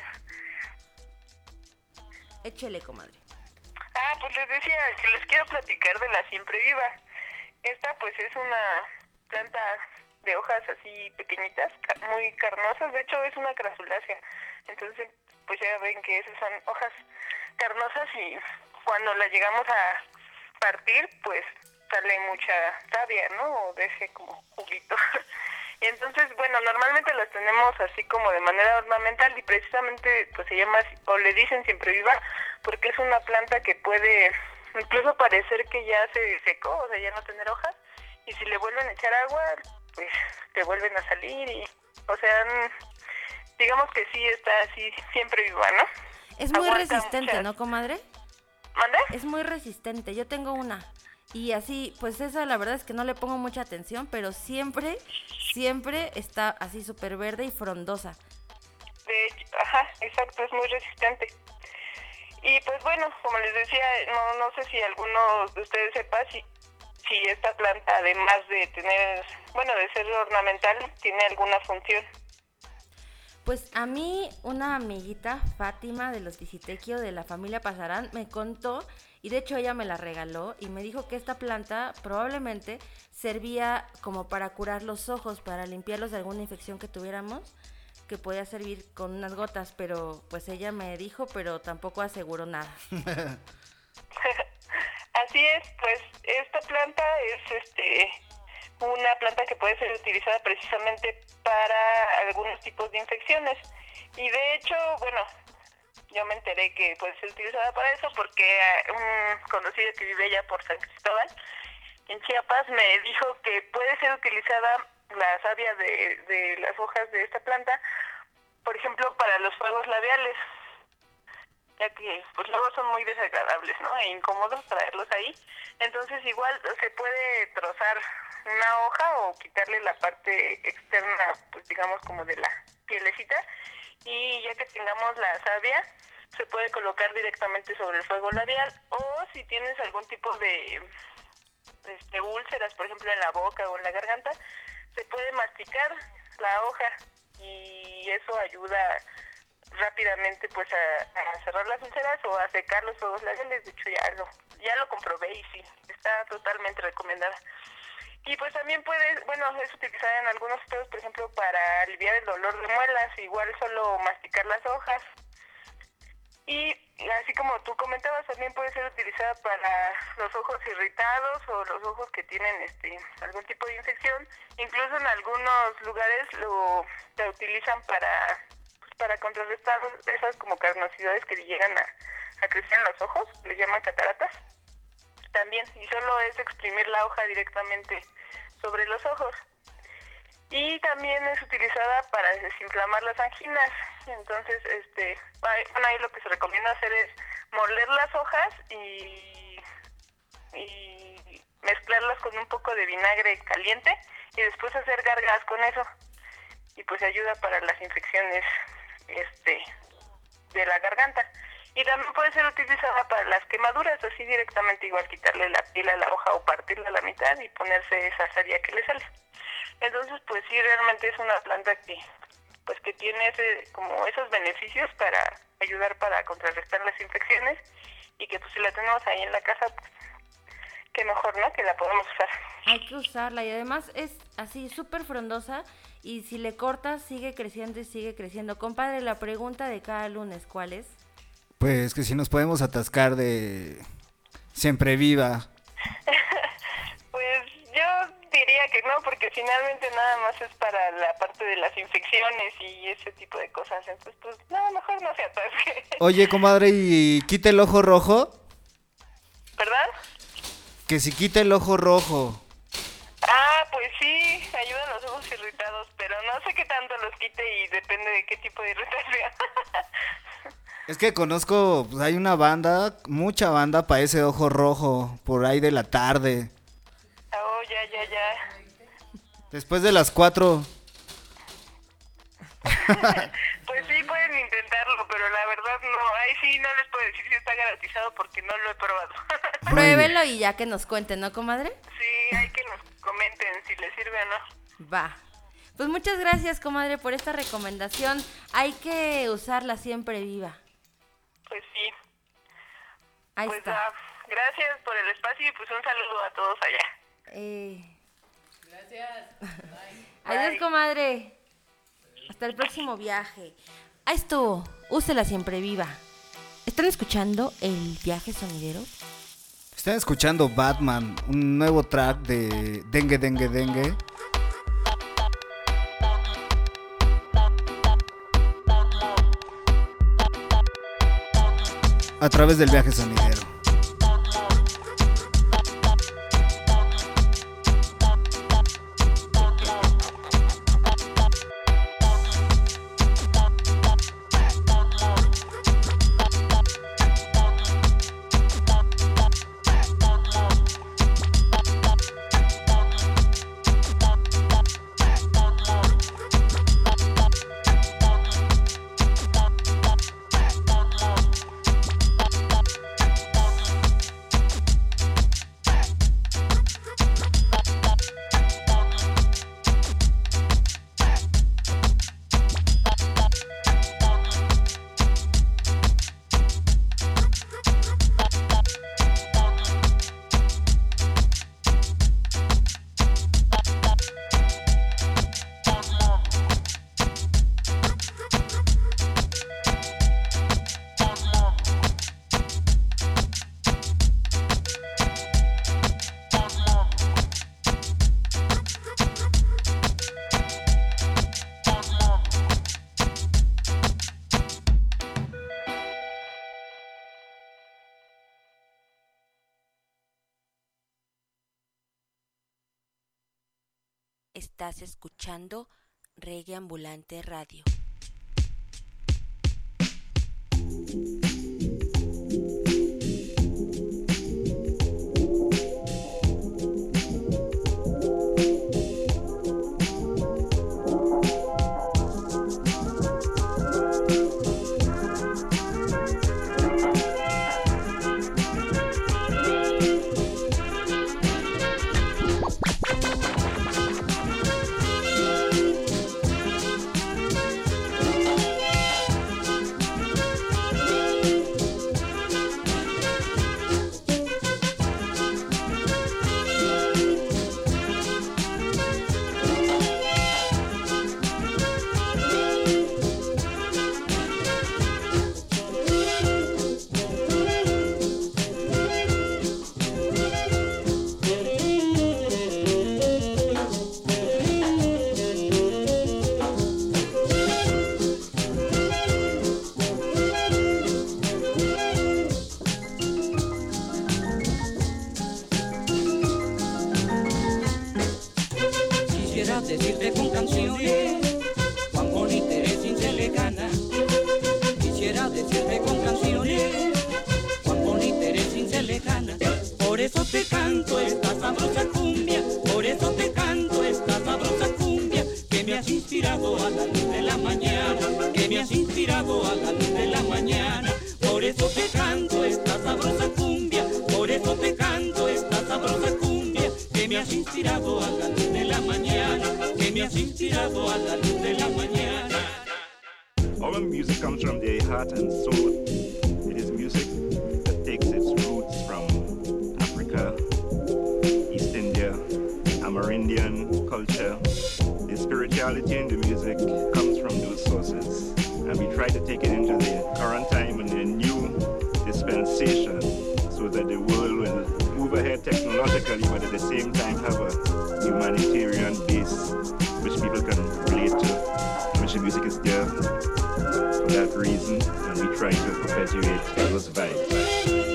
Échele, comadre. Ah, pues les decía que les quiero platicar de la siempre viva. Esta pues es una planta de hojas así pequeñitas, ca- muy carnosas, de hecho es una crasulácea. Entonces, pues ya ven que esas son hojas carnosas y cuando la llegamos a partir, pues sale mucha savia, ¿no? O de ese como juguito. Y entonces, bueno, normalmente las tenemos así como de manera ornamental y precisamente pues se llama, así- o le dicen siempre viva, porque es una planta que puede incluso parecer que ya se secó, o sea, ya no tener hojas, y si le vuelven a echar agua, pues te vuelven a salir y, o sea, mm, digamos que sí está así siempre viva, ¿no? Es muy Aguanta resistente, muchas- ¿no, comadre? ¿Mande? Es muy resistente, yo tengo una. Y así, pues esa la verdad es que no le pongo mucha atención, pero siempre, siempre está así súper verde y frondosa. De hecho, ajá, exacto, es muy resistente. Y pues bueno, como les decía, no no sé si alguno de ustedes sepa si, si esta planta, además de tener, bueno, de ser ornamental, tiene alguna función. Pues a mí una amiguita, Fátima de los Visitequio de la familia Pasarán, me contó, y de hecho ella me la regaló, y me dijo que esta planta probablemente servía como para curar los ojos, para limpiarlos de alguna infección que tuviéramos, que podía servir con unas gotas, pero pues ella me dijo, pero tampoco aseguró nada. Así es, pues esta planta es este una planta que puede ser utilizada precisamente para algunos tipos de infecciones. Y de hecho, bueno, yo me enteré que puede ser utilizada para eso porque eh, un conocido que vive allá por San Cristóbal, en Chiapas, me dijo que puede ser utilizada la savia de, de las hojas de esta planta, por ejemplo, para los fuegos labiales, ya que pues luego son muy desagradables, ¿no? E incómodos traerlos ahí. Entonces igual se puede trozar una hoja o quitarle la parte externa, pues digamos como de la pielecita, y ya que tengamos la savia, se puede colocar directamente sobre el fuego labial, o si tienes algún tipo de este, úlceras, por ejemplo en la boca o en la garganta, se puede masticar la hoja y eso ayuda rápidamente pues a, a cerrar las úlceras o a secar los fuegos labiales. De hecho ya lo, ya lo comprobé y sí, está totalmente recomendada. Y pues también puede, bueno, es utilizada en algunos estudios, por ejemplo, para aliviar el dolor de muelas, igual solo masticar las hojas. Y así como tú comentabas, también puede ser utilizada para los ojos irritados o los ojos que tienen este algún tipo de infección. Incluso en algunos lugares lo la utilizan para pues, para contrarrestar esas como carnosidades que le llegan a, a crecer en los ojos, le llaman cataratas. También, y solo es exprimir la hoja directamente sobre los ojos. Y también es utilizada para desinflamar las anginas. Entonces, este, bueno, ahí lo que se recomienda hacer es moler las hojas y, y mezclarlas con un poco de vinagre caliente y después hacer gárgaras con eso. Y pues ayuda para las infecciones este, de la garganta. Y también puede ser utilizada para las quemaduras, así directamente igual quitarle la piel a la hoja o partirla a la mitad y ponerse esa savia que le sale. Entonces, pues sí, realmente es una planta que pues que tiene ese, como esos beneficios para ayudar para contrarrestar las infecciones y que pues si la tenemos ahí en la casa, pues qué mejor, ¿no? Que la podemos usar. Hay que usarla y además es así súper frondosa y si le cortas sigue creciendo y sigue creciendo. Compadre, la pregunta de cada lunes, ¿cuál es? Pues que si nos podemos atascar de siempre viva. Pues yo diría que no, porque finalmente nada más es para la parte de las infecciones y ese tipo de cosas. Entonces, pues no, mejor no se atasque. Oye, comadre, ¿y quita el ojo rojo? ¿Verdad? Que si quita el ojo rojo. Ah, pues sí, ayudan los ojos irritados, pero no sé qué tanto los quite y depende de qué tipo de irritación. Es que conozco, pues hay una banda, mucha banda para ese ojo rojo, por ahí de la tarde. Oh, ya, ya, ya. Después de las cuatro. Pues sí, pueden intentarlo, pero la verdad no. Ahí sí no les puedo decir si está garantizado porque no lo he probado. Pruébelo y ya que nos cuenten, ¿no, comadre? Sí, hay que nos comenten si les sirve o no. Va. Pues muchas gracias, comadre, por esta recomendación. Hay que usarla siempre viva. Pues sí. Ahí pues, está. ah, gracias por el espacio y pues un saludo a todos allá. Eh... Gracias. Adiós, comadre. Hasta el próximo viaje. Ahí estuvo. Úsela siempre viva. ¿Están escuchando el viaje sonidero? Están escuchando Batman, un nuevo track de Dengue Dengue Dengue. A través del viaje sonidero. Estás escuchando Reggae Ambulante Radio. Decirte con canciones cuán bonita eres sin serle gana. Quisiera decirte con canciones cuán bonita eres sin serle gana. Por eso te canto esta sabrosa cumbia, por eso te canto esta sabrosa cumbia, que me has inspirado a la luz de la mañana, que me has inspirado a la luz de la mañana. Por eso te canto esta sabrosa cumbia, por eso te canto esta sabrosa cumbia, que me has inspirado a la luz de la mañana, que me has inspirado a la luz de la mañana. Our music comes from the heart and soul. It is music that takes its roots from Africa, East India, Amerindian culture. The spirituality in the music comes from those sources, and we try to take it into the current time and the new dispensation, so that the world will move ahead technologically, but at the same time have a humanitarian base which people can relate to, which the music is there for that reason, and we try to perpetuate those vibes.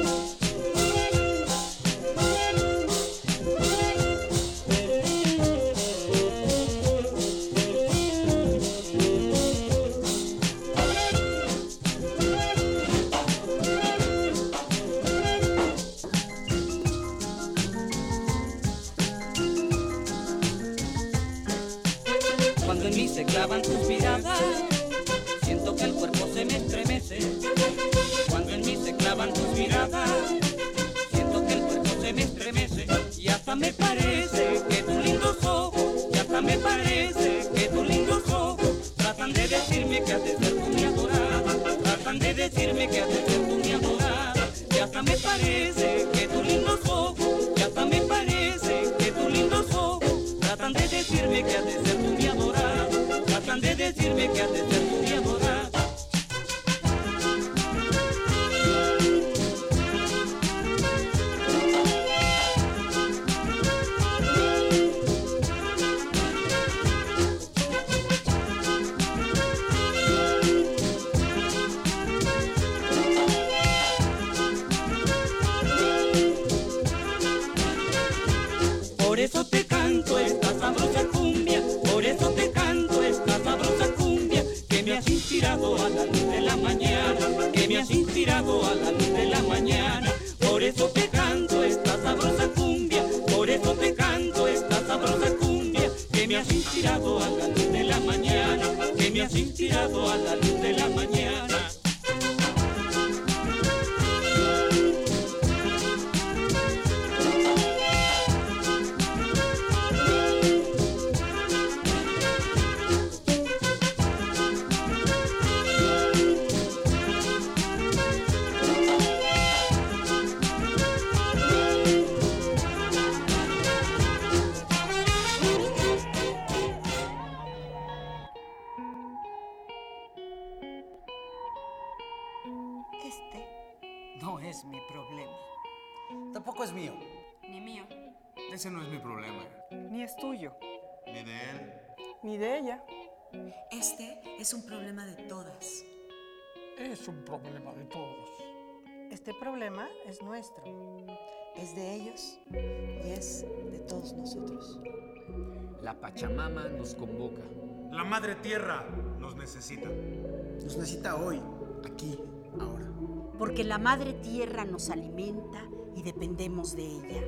se clavan tus miradas, siento que el cuerpo se me estremece. Cuando en mí se clavan tus miradas, siento que el cuerpo se me estremece. Y hasta me parece que tus lindos ojos, y hasta me parece que tus lindos ojos tratan de decirme que has de ser tú mi adorada, tratan de decirme que has de ser tú mi adorada. Y hasta me parece que tus lindos ojos, y hasta me parece que tus lindos ojos tratan de decirme que has de ser tú mi adorada, tratan de decirme que has de ser tú mi adorada. Por eso te canto esta sabrosa cumbia, por eso te canto esta sabrosa cumbia, que me has inspirado a la luz de la mañana, que me has inspirado a la luz de la mañana. Por eso te canto esta sabrosa cumbia, por eso te canto esta sabrosa cumbia, que me has inspirado a la luz de la mañana, que me has inspirado a la luz de la mañana. Este no es mi problema. Tampoco es mío. Ni mío. Ese no es mi problema. Ni es tuyo. Ni de él. Ni de ella. Este es un problema de todas. Es un problema de todos. Este problema es nuestro. Es de ellos y es de todos nosotros. La Pachamama nos convoca. La Madre Tierra nos necesita. Nos necesita hoy, aquí, ahora. Porque la Madre Tierra nos alimenta y dependemos de ella.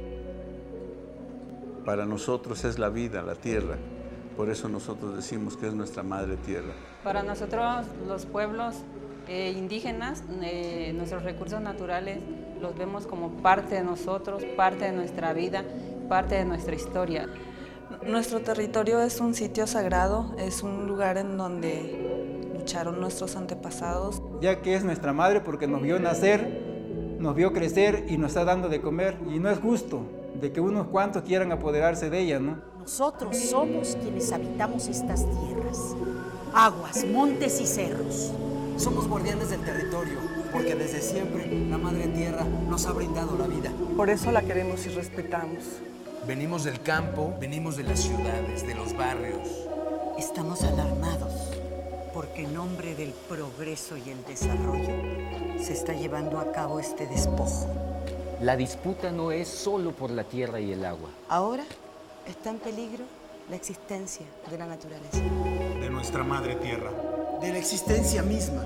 Para nosotros es la vida, la tierra. Por eso nosotros decimos que es nuestra Madre Tierra. Para nosotros, los pueblos eh, indígenas, eh, nuestros recursos naturales los vemos como parte de nosotros, parte de nuestra vida, parte de nuestra historia. Nuestro territorio es un sitio sagrado, es un lugar en donde lucharon nuestros antepasados. Ya que es nuestra madre porque nos vio nacer, nos vio crecer y nos está dando de comer. Y no es justo de que unos cuantos quieran apoderarse de ella, ¿no? Nosotros somos quienes habitamos estas tierras, aguas, montes y cerros. Somos guardianes del territorio, porque desde siempre la Madre Tierra nos ha brindado la vida. Por eso la queremos y respetamos. Venimos del campo, venimos de las ciudades, de los barrios. Estamos alarmados porque en nombre del progreso y el desarrollo se está llevando a cabo este despojo. La disputa no es solo por la tierra y el agua. Ahora está en peligro la existencia de la naturaleza. De nuestra Madre Tierra. De la existencia misma.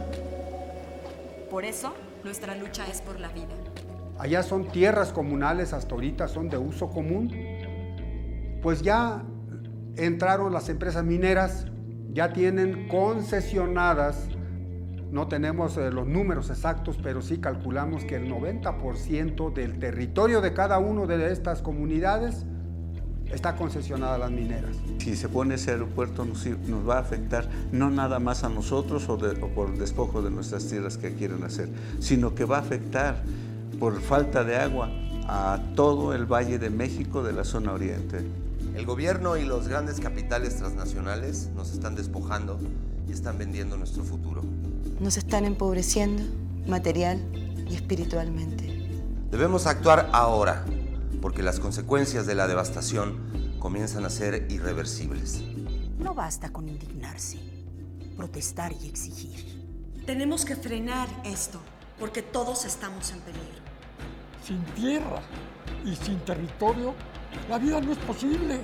Por eso, nuestra lucha es por la vida. Allá son tierras comunales, hasta ahorita son de uso común. Pues ya entraron las empresas mineras, ya tienen concesionadas, no tenemos eh, los números exactos, pero sí calculamos que el noventa por ciento del territorio de cada una de estas comunidades está concesionada a las mineras. Si se pone ese aeropuerto nos, nos va a afectar no nada más a nosotros o, de, o por despojo de nuestras tierras que quieren hacer, sino que va a afectar por falta de agua a todo el Valle de México de la zona oriente. El gobierno y los grandes capitales transnacionales nos están despojando y están vendiendo nuestro futuro. Nos están empobreciendo material y espiritualmente. Debemos actuar ahora, porque las consecuencias de la devastación comienzan a ser irreversibles. No basta con indignarse, protestar y exigir. Tenemos que frenar esto, porque todos estamos en peligro. Sin tierra y sin territorio, la vida no es posible.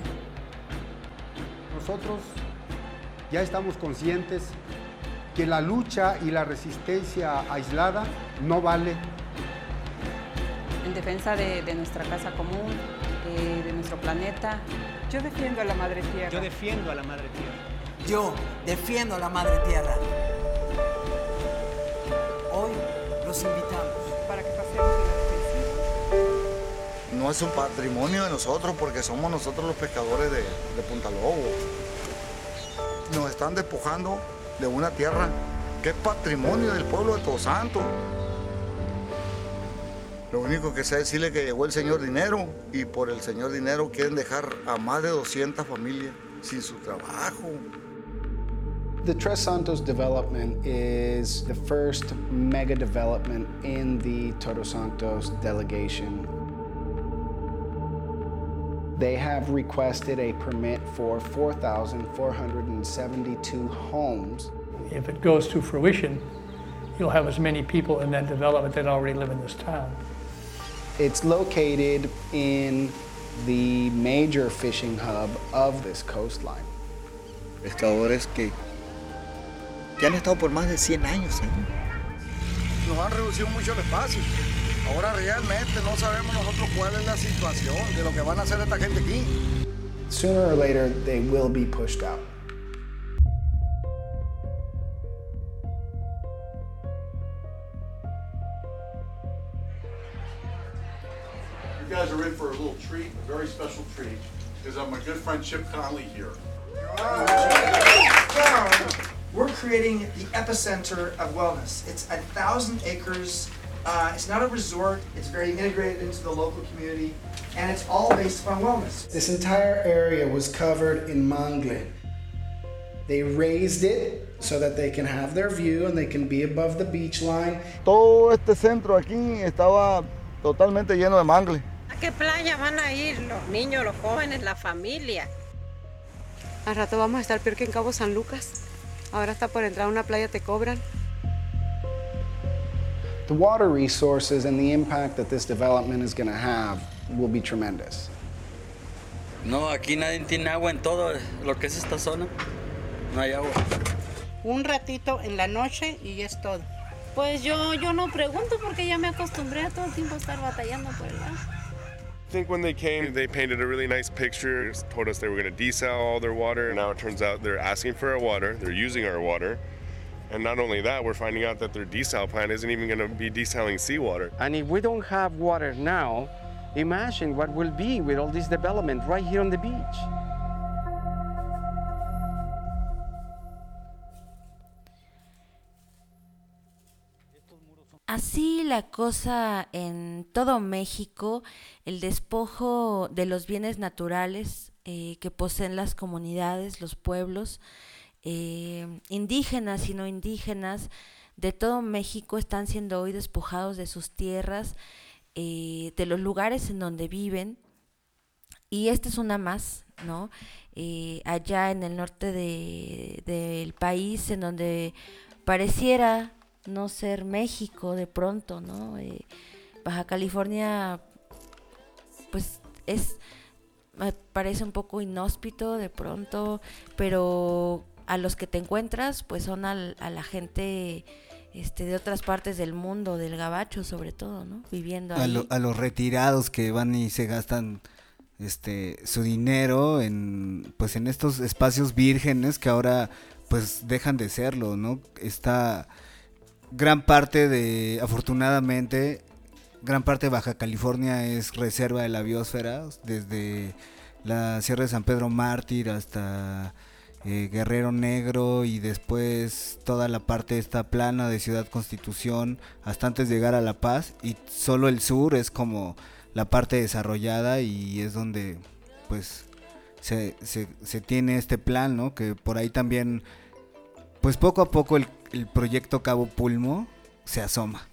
Nosotros ya estamos conscientes que la lucha y la resistencia aislada no vale. En defensa de, de nuestra casa común, eh, de nuestro planeta. Yo defiendo a la Madre Tierra. Yo defiendo a la Madre Tierra. Yo defiendo a la madre tierra. Hoy los invitamos para que pasemos el ofensivo. No es un patrimonio de nosotros porque somos nosotros los pescadores de, de Punta Lobo. Nos están despojando de una tierra que es patrimonio del pueblo de Todos Santos. Lo único que sé decirle es que llegó el señor Dinero y por el señor Dinero quieren dejar a más de doscientas familias sin su trabajo. The Tres Santos development is the first mega development in the Todos Santos delegation. They have requested a permit for four thousand four hundred seventy-two homes. If it goes to fruition, you'll have as many people in that development that already live in this town. It's located in the major fishing hub of this coastline. Pescadores que, que han estado por más de cien años ahí. Nos han reducido mucho el espacio. Ahora realmente no sabemos nosotros cuál es la situación de lo que van a hacer esta gente aquí. Sooner or later, they will be pushed out. You guys are in for a little treat, a very special treat, because I'm my good friend Chip Conley here. We're creating the epicenter of wellness. It's a thousand acres. Uh, it's not a resort. It's very integrated into the local community, and it's all based upon wellness. This entire area was covered in mangle. They raised it so that they can have their view and they can be above the beach line. Todo este centro aquí estaba totalmente lleno de mangle. ¿A qué playa van a ir los niños, los jóvenes, la familia? Al rato vamos a estar peor que en Cabo San Lucas. Ahora hasta por entrar a una playa te cobran. The water resources and the impact that this development is going to have will be tremendous. No, aquí nadie tiene agua en todo lo que es esta zona. No hay agua. Un ratito en la noche y es todo. Pues yo, yo no pregunto porque ya me acostumbré a todo el tiempo estar batallando por el agua. I think when they came, they painted a really nice picture, told us they were going to desal all their water. Now it turns out they're asking for our water, they're using our water. And not only that, we're finding out that their desal plant isn't even going to be desaling seawater. And if we don't have water now, imagine what will be with all this development right here on the beach. Así la cosa en todo México, el despojo de los bienes naturales eh, que poseen las comunidades, los pueblos, eh, indígenas y no indígenas, de todo México están siendo hoy despojados de sus tierras, eh, de los lugares en donde viven, y esta es una más, ¿no? Eh, allá en el norte de, del país, en donde pareciera no ser México de pronto, ¿no? Eh, Baja California, pues es, me parece un poco inhóspito de pronto, pero a los que te encuentras, pues son al, a la gente este, de otras partes del mundo, del gabacho sobre todo, ¿no? Viviendo ahí. A, lo, a los retirados que van y se gastan este su dinero en pues en estos espacios vírgenes que ahora pues dejan de serlo, ¿no? Está gran parte de, afortunadamente, gran parte de Baja California es reserva de la biosfera, desde la Sierra de San Pedro Mártir hasta eh, Guerrero Negro y después toda la parte esta plana de Ciudad Constitución hasta antes de llegar a La Paz, y solo el sur es como la parte desarrollada y es donde pues se, se, se tiene este plan, ¿no? Que por ahí también pues poco a poco el el proyecto Cabo Pulmo se asoma.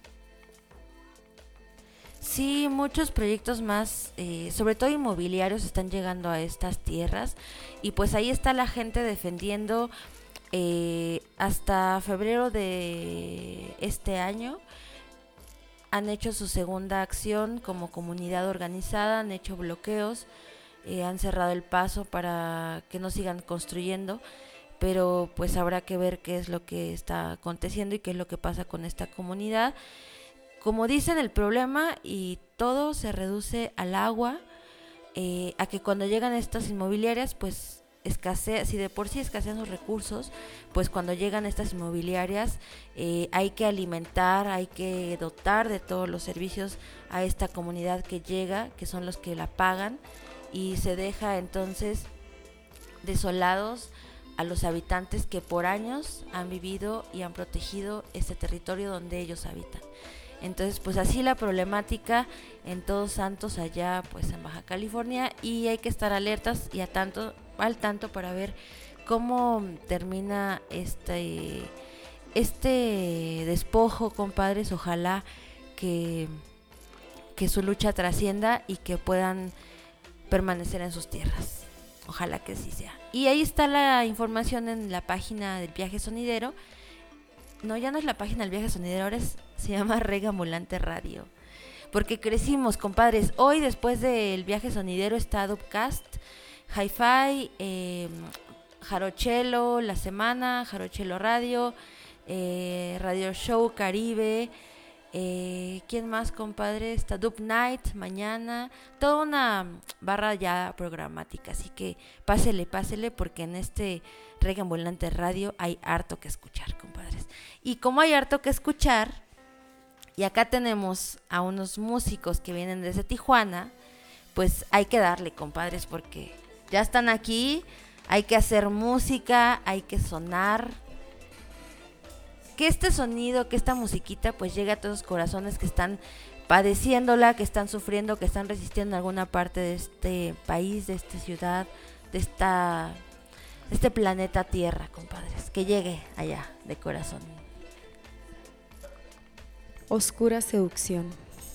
Sí, muchos proyectos más, eh, sobre todo inmobiliarios, están llegando a estas tierras y pues ahí está la gente defendiendo. Eh, hasta febrero de este año han hecho su segunda acción como comunidad organizada, han hecho bloqueos, eh, han cerrado el paso para que no sigan construyendo. Pero pues habrá que ver qué es lo que está aconteciendo y qué es lo que pasa con esta comunidad. Como dicen, el problema y todo se reduce al agua, eh, a que cuando llegan estas inmobiliarias pues escasea, si de por sí escasean los recursos, pues cuando llegan estas inmobiliarias eh, hay que alimentar, hay que dotar de todos los servicios a esta comunidad que llega, que son los que la pagan, y se deja entonces desolados a los habitantes que por años han vivido y han protegido este territorio donde ellos habitan. Entonces, pues así la problemática en Todos Santos, allá pues en Baja California, y hay que estar alertas y a tanto, al tanto para ver cómo termina este, este despojo, compadres. Ojalá que, que su lucha trascienda y que puedan permanecer en sus tierras. Ojalá que sí sea. Y ahí está la información en la página del Viaje Sonidero. No, ya no es la página del Viaje Sonidero, ahora es, se llama Reggae Ambulante Radio. Porque crecimos, compadres. Hoy, después del Viaje Sonidero, está Dubcast, Hi-Fi, eh, Jarochelo La Semana, Jarochelo Radio, eh, Radio Show Caribe. Eh, ¿Quién más, compadre? Está Dub Night mañana, toda una barra ya programática, así que pásele, pásele, porque en este Reggae Ambulante Radio hay harto que escuchar, compadres. Y como hay harto que escuchar, y acá tenemos a unos músicos que vienen desde Tijuana, pues hay que darle, compadres, porque ya están aquí, hay que hacer música, hay que sonar. Que este sonido, que esta musiquita pues llegue a todos los corazones que están padeciéndola, que están sufriendo, que están resistiendo en alguna parte de este país, de esta ciudad, de esta de este planeta Tierra, compadres. Que llegue allá de corazón. Oscura seducción.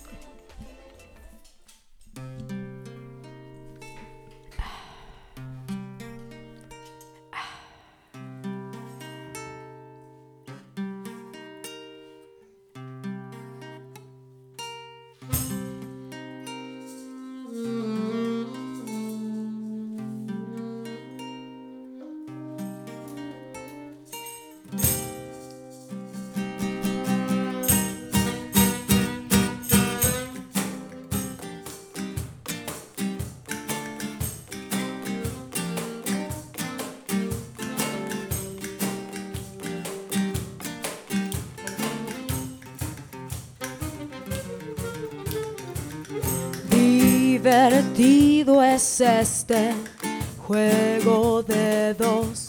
Divertido es este juego de dos,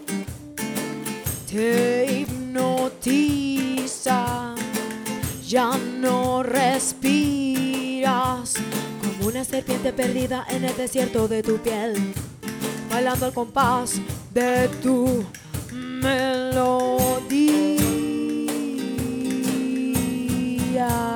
te hipnotiza, ya no respiras, como una serpiente perdida en el desierto de tu piel, bailando al compás de tu melodía.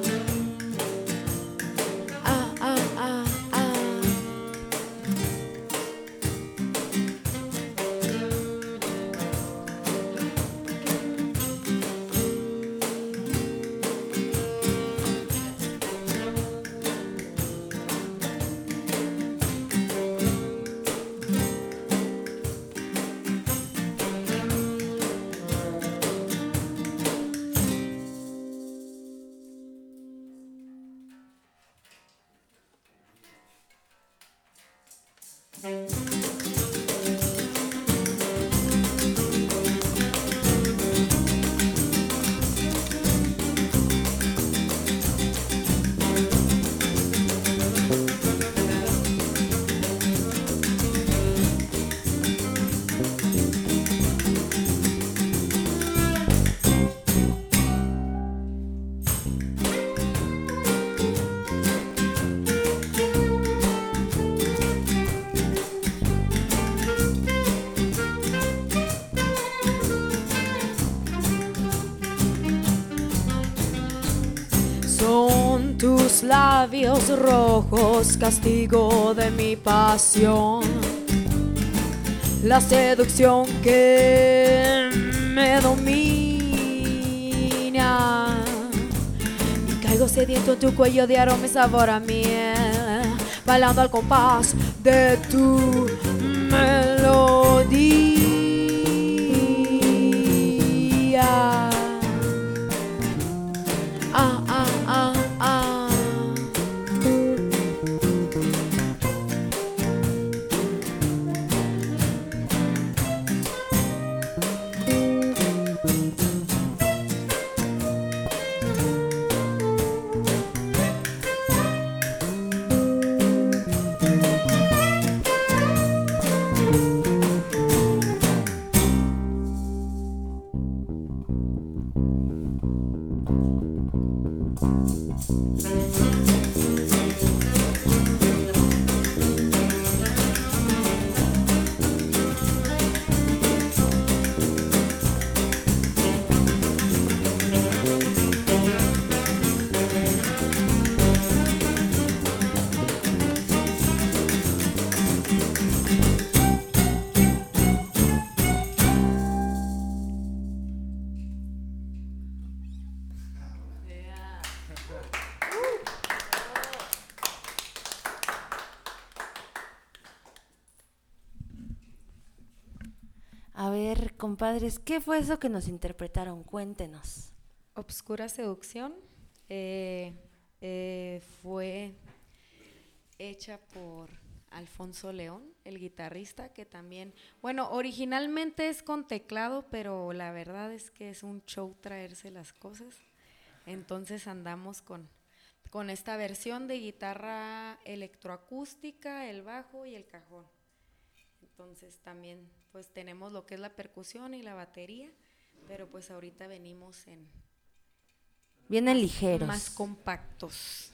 Tus labios rojos, castigo de mi pasión, la seducción que me domina, y caigo sediento en tu cuello de aroma y sabor a miel, bailando al compás de tu melodía. Ah, ah, ah, ah. A ver, compadres, ¿qué fue eso que nos interpretaron? Cuéntenos. Obscura Seducción eh, eh, fue hecha por Alfonso León, el guitarrista, que también, bueno, originalmente es con teclado, pero la verdad es que es un show traerse las cosas. Entonces andamos con, con esta versión de guitarra electroacústica, el bajo y el cajón. Entonces también pues tenemos lo que es la percusión y la batería, pero pues ahorita venimos en... Vienen más, ligeros. Más compactos.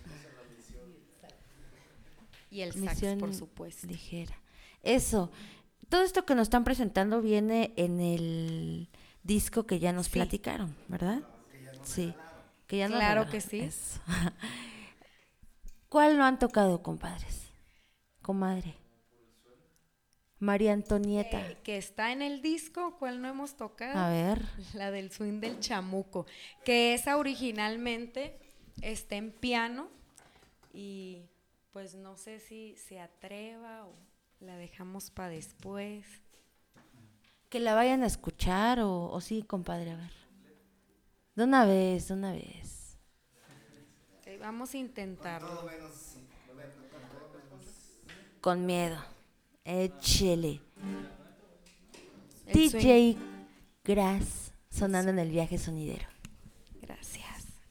Y el sax, Misión por supuesto. Ligera. Eso. Todo esto que nos están presentando viene en el disco que ya nos sí. platicaron, ¿verdad? Que ya nos sí. Que ya claro nos que sí. Eso. ¿Cuál no han tocado, compadres? Comadre. María Antonieta. Eh, que está en el disco, ¿cuál no hemos tocado? A ver. La del swing del chamuco, que esa originalmente está en piano y pues no sé si se atreva o la dejamos para después. Que la vayan a escuchar o, o sí, compadre, a ver. De una vez, de una vez. Okay, vamos a intentarlo. Con miedo. Échele. El D J swing. Grass sonando en el viaje sonidero. Gracias.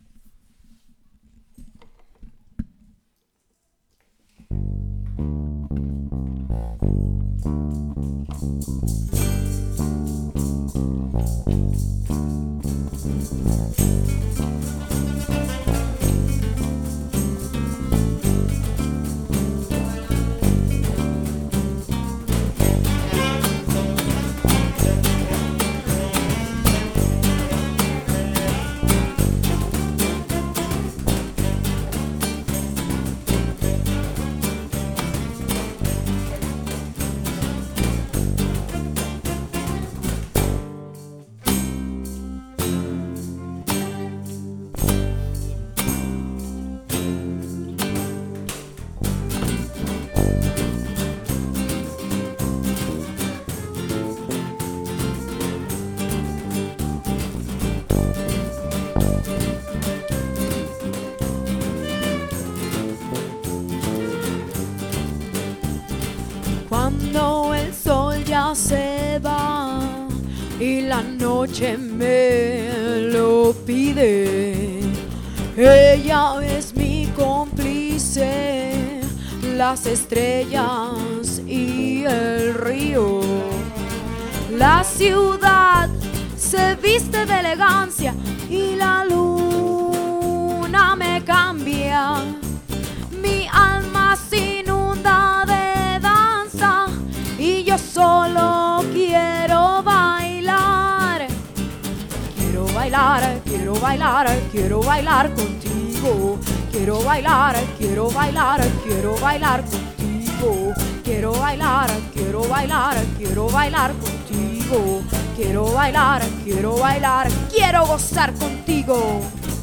Cuando el sol ya se va y la noche me lo pide, ella es mi cómplice, las estrellas y el río. La ciudad se viste de elegancia y la luna me cambia. Mi alma se inunda de danza y yo solo quiero bailar. Quiero bailar, quiero bailar, quiero bailar contigo. Quiero bailar, quiero bailar, quiero bailar contigo. Quiero bailar, quiero bailar, quiero bailar contigo. Quiero bailar, quiero bailar, quiero gozar contigo.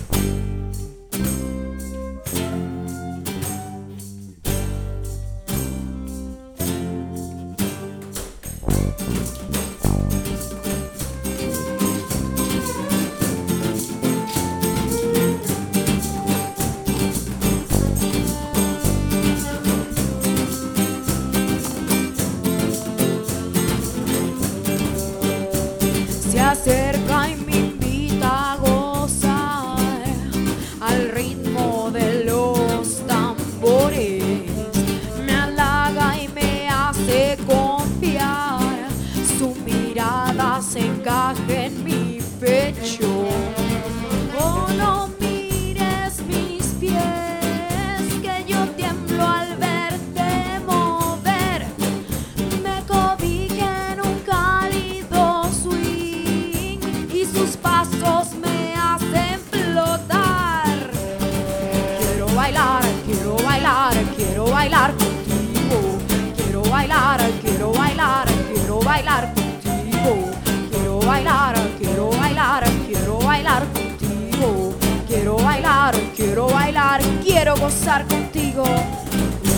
Se acerca y me invita a gozar al ritmo de los tambores. Me halaga y me hace confiar. Su mirada se encaja en mi pecho. Oh, no mires mis pies, que yo tiemblo al verte mover. Me cobija en un cálido swing y sus pasos me hacen flotar. Quiero bailar, quiero bailar, quiero bailar contigo. Quiero bailar, quiero bailar, quiero bailar contigo. Quiero bailar, quiero bailar, quiero bailar contigo. Quiero bailar, quiero bailar, quiero gozar contigo.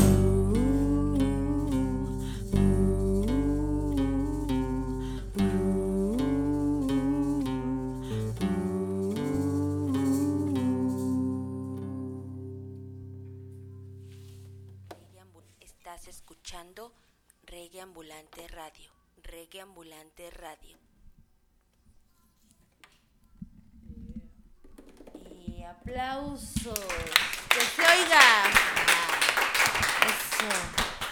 Uh, uh, uh. Estás escuchando Reggae Ambulante Radio. Reggae Ambulante Radio. Y aplausos. Que se oiga. Eso.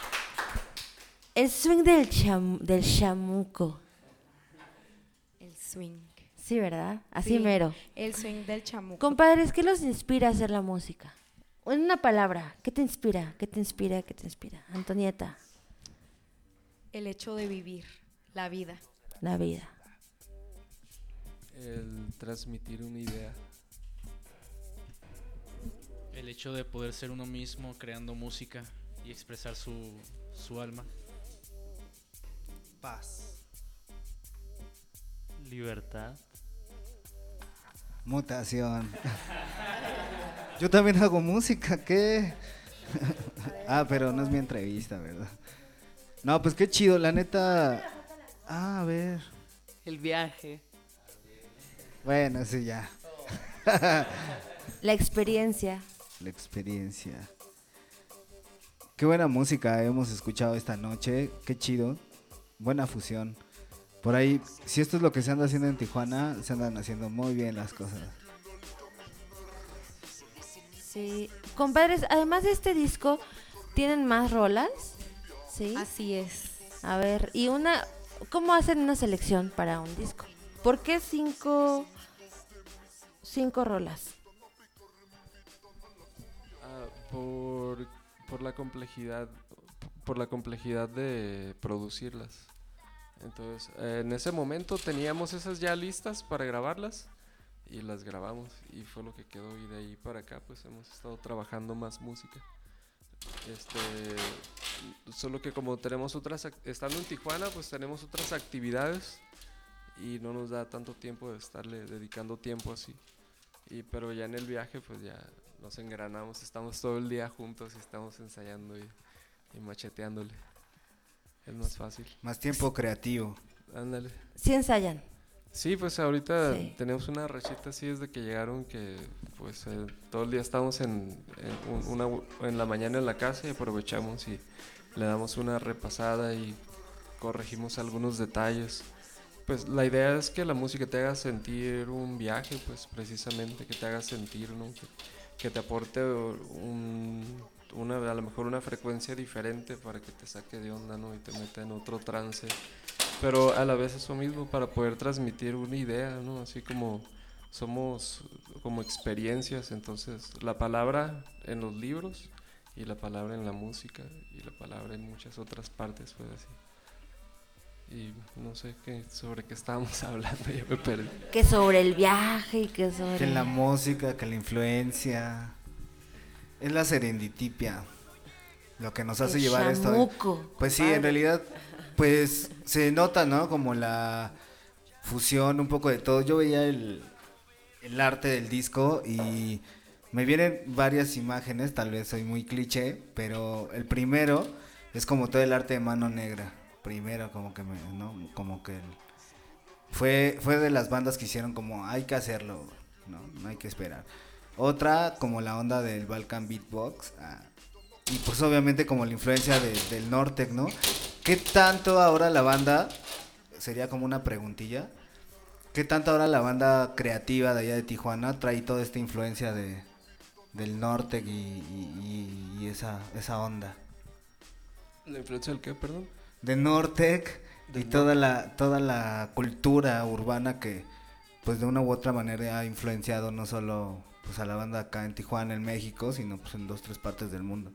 El swing del, cham, del chamuco. El swing. Sí, ¿verdad? Así Sí, mero. El swing del chamuco. Compadres, ¿qué los inspira a hacer la música? En una palabra, ¿qué te inspira? ¿Qué te inspira? ¿Qué te inspira? Antonieta. El hecho de vivir la vida. La vida. El transmitir una idea. El hecho de poder ser uno mismo creando música y expresar su, su alma. Paz. Libertad. Mutación. Yo también hago música, ¿qué? Ah, pero no es mi entrevista, ¿verdad? No, pues qué chido, la neta. Ah, a ver. El viaje. Bueno, sí, ya. La experiencia. La experiencia. Qué buena música hemos escuchado esta noche, qué chido. Buena fusión. Por ahí, si esto es lo que se anda haciendo en Tijuana, se andan haciendo muy bien las cosas. Sí. Compadres, además de este disco, ¿tienen más rolas? Sí. Así es. A ver, y una, ¿cómo hacen una selección para un disco? ¿Por qué cinco, cinco rolas? Ah, por, por la complejidad, por la complejidad de producirlas. Entonces, eh, en ese momento teníamos esas ya listas para grabarlas y las grabamos y fue lo que quedó, y de ahí para acá pues hemos estado trabajando más música. Este, solo que como tenemos otras, estando en Tijuana, pues tenemos otras actividades y no nos da tanto tiempo de estarle dedicando tiempo así. Y pero ya en el viaje pues ya nos engranamos, estamos todo el día juntos y estamos ensayando y, y macheteándole. Es más fácil. Más tiempo creativo. Ándale. ¿Sí ensayan? Sí, pues ahorita Sí. tenemos una rachita así desde que llegaron que pues eh, todo el día estamos en, en, un- una, en la mañana en la casa y aprovechamos y le damos una repasada y corregimos algunos detalles. Pues la idea es que la música te haga sentir un viaje, pues precisamente que te haga sentir, ¿no? Que, que te aporte un, una, a lo mejor una frecuencia diferente para que te saque de onda, ¿no? Y te meta en otro trance. Pero a la vez eso mismo para poder transmitir una idea, ¿no? Así como somos como experiencias, entonces la palabra en los libros y la palabra en la música y la palabra en muchas otras partes, pues así. Y no sé qué, sobre qué estábamos hablando, ya me perdí. Que sobre el viaje y que sobre... Que la música, que la influencia. Es la serendipia lo que nos hace El llevar esto. chamuco, Pues sí, padre. en realidad, pues se nota, ¿no? Como la fusión, un poco de todo. Yo veía el, el arte del disco y me vienen varias imágenes, tal vez soy muy cliché, pero el primero es como todo el arte de Mano Negra. Primero, como que me, ¿no? Como que el- fue, fue de las bandas que hicieron como hay que hacerlo, ¿no? No hay que esperar. Otra, como la onda del Balkan Beatbox. ah, y pues obviamente como la influencia de- del Nortec, ¿no? ¿Qué tanto ahora la banda, sería como una preguntilla, qué tanto ahora la banda creativa de allá de Tijuana trae toda esta influencia de, del Nortec y, y- y- y esa, esa onda? ¿La influencia del qué, perdón? De Nortec y Del toda la, toda la cultura urbana que pues de una u otra manera ha influenciado no solo pues a la banda acá en Tijuana, en México, sino pues en dos, tres partes del mundo.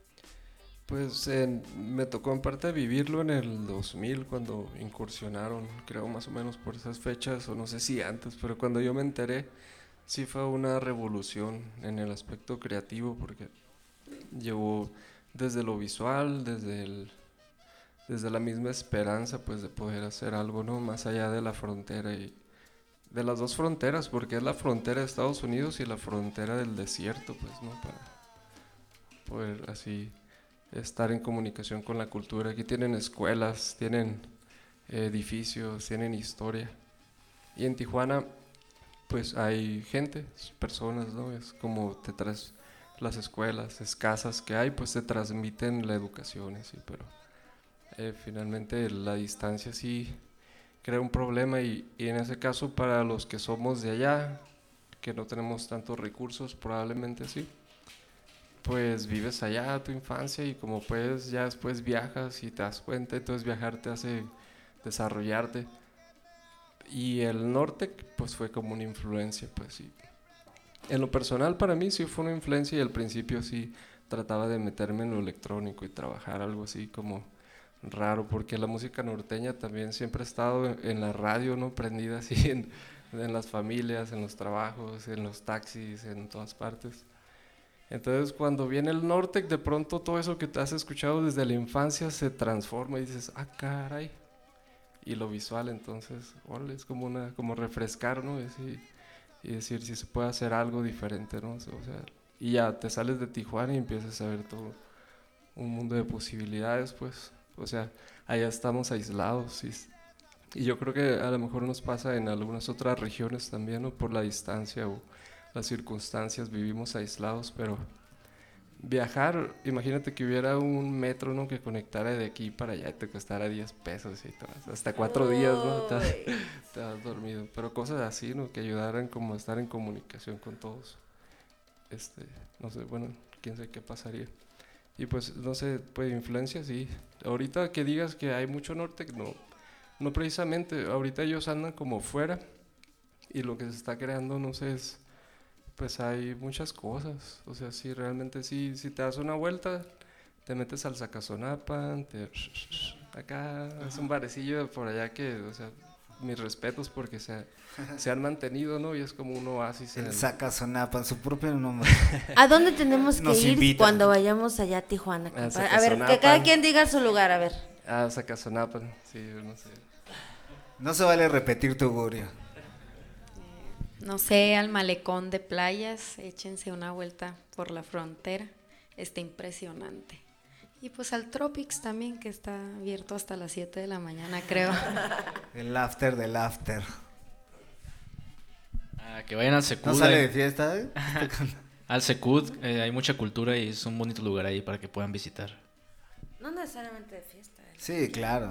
Pues en- me tocó en parte vivirlo en el dos mil cuando incursionaron, creo más o menos por esas fechas, o no sé si antes, pero cuando yo me enteré, sí fue una revolución en el aspecto creativo, porque llevó desde lo visual, desde el, desde la misma esperanza, pues de poder hacer algo, ¿no? Más allá de la frontera y de las dos fronteras, porque es la frontera de Estados Unidos y la frontera del desierto, pues, ¿no? Para poder así estar en comunicación con la cultura. Aquí tienen escuelas, tienen edificios, tienen historia. Y en Tijuana, pues hay gente, personas, ¿no? Es como te traes las escuelas escasas que hay, pues se transmiten la educación, ¿sí? Pero eh, finalmente la distancia sí crea un problema y, y en ese caso para los que somos de allá, que no tenemos tantos recursos, probablemente sí, pues vives allá tu infancia y como puedes ya después viajas y te das cuenta, entonces viajar te hace desarrollarte. Y el norte pues fue como una influencia, pues sí. En lo personal para mí sí fue una influencia y al principio sí trataba de meterme en lo electrónico y trabajar algo así como raro, porque la música norteña también siempre ha estado en la radio, ¿no? Prendida así en, en las familias, en los trabajos, en los taxis, en todas partes. Entonces cuando viene el Nortec, de pronto todo eso que te has escuchado desde la infancia se transforma y dices, ah, caray. Y lo visual, entonces, órale, es como una, como refrescar, ¿no? Y, y decir si se puede hacer algo diferente, ¿no? O sea, y ya te sales de Tijuana y empiezas a ver todo un mundo de posibilidades, pues. O sea, allá estamos aislados y, y yo creo que a lo mejor nos pasa en algunas otras regiones también, ¿no? Por la distancia o las circunstancias vivimos aislados, pero viajar, imagínate que hubiera un metro, ¿no? Que conectara de aquí para allá y te costara diez pesos y todo, hasta cuatro oh. días, ¿no? Te, te has dormido, pero cosas así, ¿no? Que ayudaran como a estar en comunicación con todos. Este, no sé, bueno, quién sabe qué pasaría. Y pues, no sé, pues influencia, sí. Ahorita que digas que hay mucho norte, no, no precisamente, ahorita ellos andan como fuera y lo que se está creando, no sé, es, pues hay muchas cosas, o sea, sí, realmente sí, si te das una vuelta, te metes al Zacazonapan, te, acá es un barecillo por allá que, o sea, mis respetos porque se, se han mantenido, ¿no? Y es como un oasis. El, el Zacazonapan, su propio nombre. ¿A dónde tenemos que Nos ir invitan. Cuando vayamos allá a Tijuana? A, a ver, que cada quien diga su lugar, a ver. Ah, Zacazonapan, sí, no sé. No se vale repetir tu gurio. No sé, al malecón de playas, échense una vuelta por la frontera, está impresionante. Y pues al Tropics también, que está abierto hasta las siete de la mañana, creo. El after del after. Ah, que vayan al Secud. ¿No sale de fiesta? ¿Eh? Al Secud, eh, hay mucha cultura y es un bonito lugar ahí para que puedan visitar. No necesariamente de fiesta. ¿eh? Sí, claro.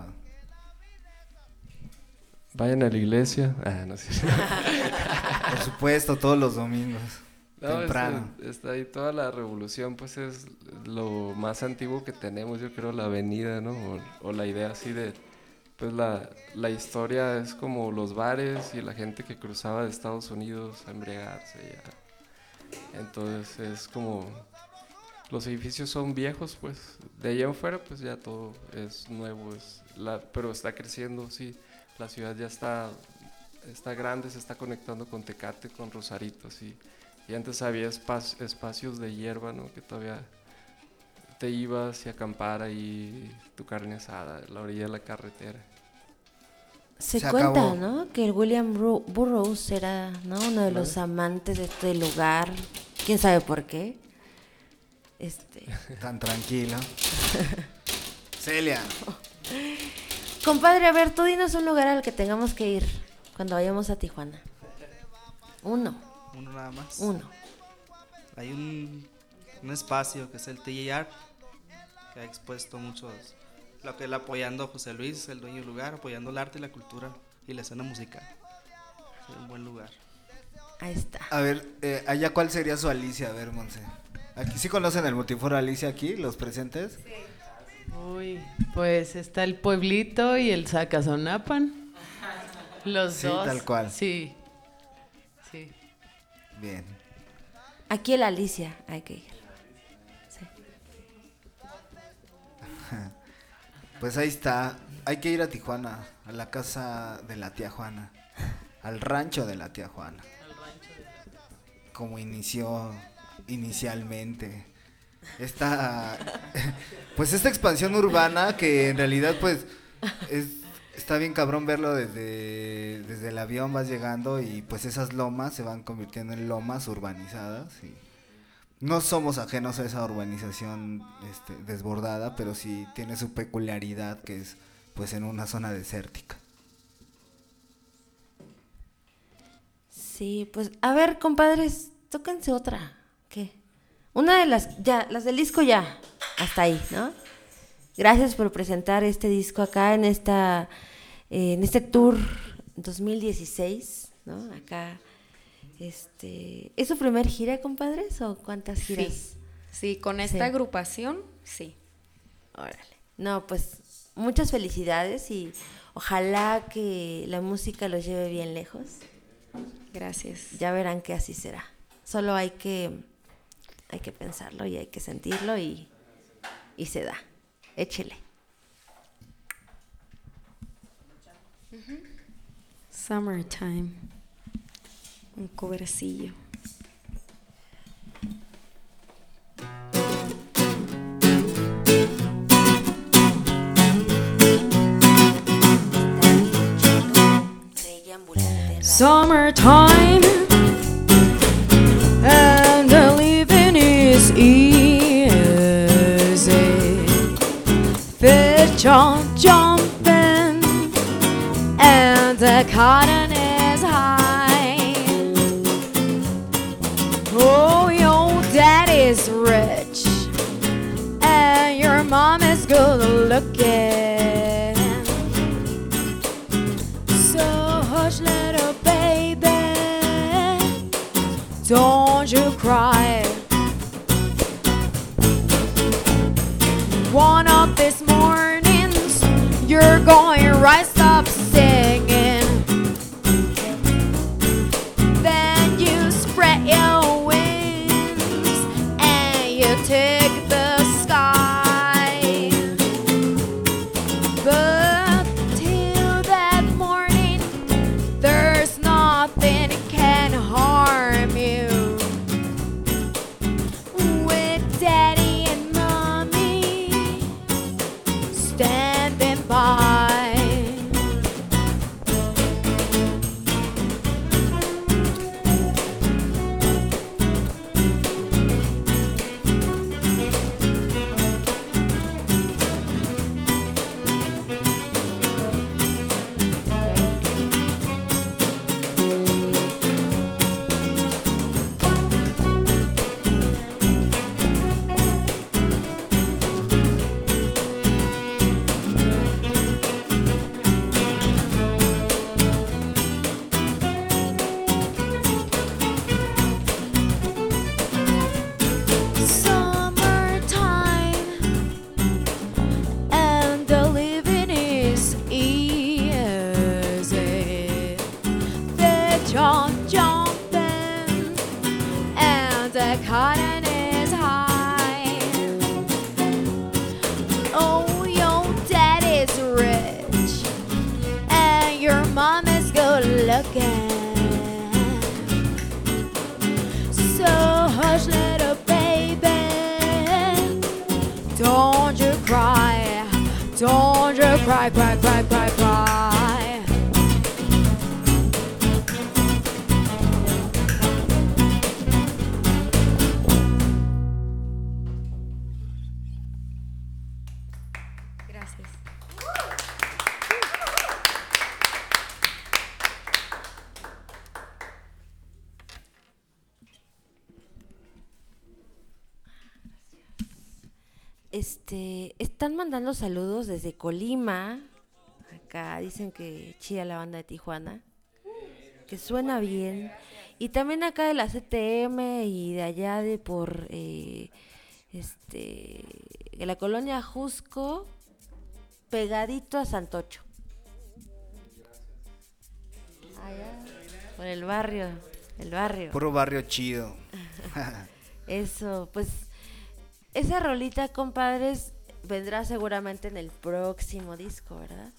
Vayan a la iglesia. Ah, no sé. Por supuesto, todos los domingos. No, temprano. Está, está ahí toda la revolución, pues es lo más antiguo que tenemos, yo creo, la avenida, ¿no? O, o la idea así de, pues la, la historia es como los bares y la gente que cruzaba de Estados Unidos a embriagarse. Ya. Entonces es como, los edificios son viejos, pues de allá en fuera, pues ya todo es nuevo, es la, pero está creciendo, sí. La ciudad ya está, está grande, se está conectando con Tecate, con Rosarito, sí. Y antes había espac- espacios de hierba, ¿no? Que todavía te ibas y acampar ahí tu carne asada, a la orilla de la carretera. Se, Se cuenta, acabó. ¿no? Que el William Bur- Burroughs era, ¿no? Uno de los amantes de este lugar. ¿Quién sabe por qué? Este. Tan tranquilo. Celia. Compadre, a ver, tú dinos un lugar al que tengamos que ir cuando vayamos a Tijuana. Uno. Uno nada más. Uno. Hay un, un espacio que es el T J R, que ha expuesto muchos, lo que él apoyando a José Luis, el dueño del lugar, apoyando el arte y la cultura y la escena musical. Es un buen lugar. Ahí está. A ver, eh, allá cuál sería su Alicia, a ver, Monse. Aquí sí conocen el multiforo Alicia aquí, los presentes. Sí. Uy, pues está el pueblito y el Zacazonapan. Los Sí, dos. tal cual. Sí. Sí. Bien. Aquí el Alicia hay que ir. Sí. Pues ahí está. Hay que ir a Tijuana, a la casa de la tía Juana, al rancho de la tía Juana. Como inició inicialmente esta, pues esta expansión urbana que en realidad pues es, está bien cabrón verlo desde, desde el avión, vas llegando y pues esas lomas se van convirtiendo en lomas urbanizadas y no somos ajenos a esa urbanización este, desbordada, pero sí tiene su peculiaridad que es pues en una zona desértica. Sí, pues a ver, compadres, tóquense otra. ¿Qué? una de las, ya, las del disco ya, hasta ahí, ¿no? Gracias por presentar este disco acá en esta, eh, en este tour dos mil dieciséis, ¿no? Acá, este, ¿es su primer gira, compadres, o cuántas giras? Sí, sí, con esta Sí. agrupación, sí. Órale. No, pues muchas felicidades y ojalá que la música los lleve bien lejos. Gracias. Ya verán que así será. Solo hay que, hay que pensarlo y hay que sentirlo y, y se da. Échele. Summertime. Un covercillo. Summertime and the living is easy. Fish are jumping and the cotton is high. Oh, your daddy's rich and your mom is good looking. So hush, little baby, don't you cry. One of these mornings, you're going to rise up singing. Then you spread your wings and you take the sky. But till that morning, there's nothing can harm you. With daddy and mommy standing by. Summertime and the living is easy. Fish are jumping and the cotton is high. Oh, your daddy's rich and your mom is good looking. So hush, little baby, don't you cry, don't you cry, cry, cry, cry, cry. Gracias. Este, están mandando saludos desde Colima. Acá dicen que chida la banda de Tijuana, que suena bien. Y también acá de la C T M y de allá de por eh, este de la colonia Jusco, pegadito a Santocho. Allá, por el barrio, el barrio. Puro barrio chido. Eso, pues esa rolita, compadres, vendrá seguramente en el próximo disco, ¿verdad?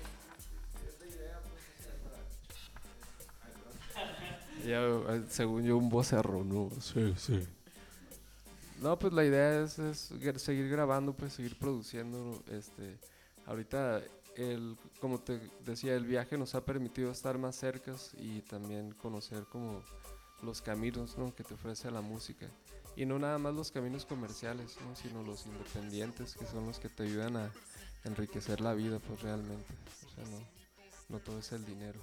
Ya, eh, según yo, un vocerro, ¿no? Sí, sí. No, pues la idea es, es gra- seguir grabando, pues seguir produciendo. Este, ahorita, el, como te decía, el viaje nos ha permitido estar más cercas y también conocer como los caminos, ¿no?, que te ofrece la música. Y no nada más los caminos comerciales, ¿no?, sino los independientes, que son los que te ayudan a enriquecer la vida, pues realmente. O sea, no, no todo es el dinero.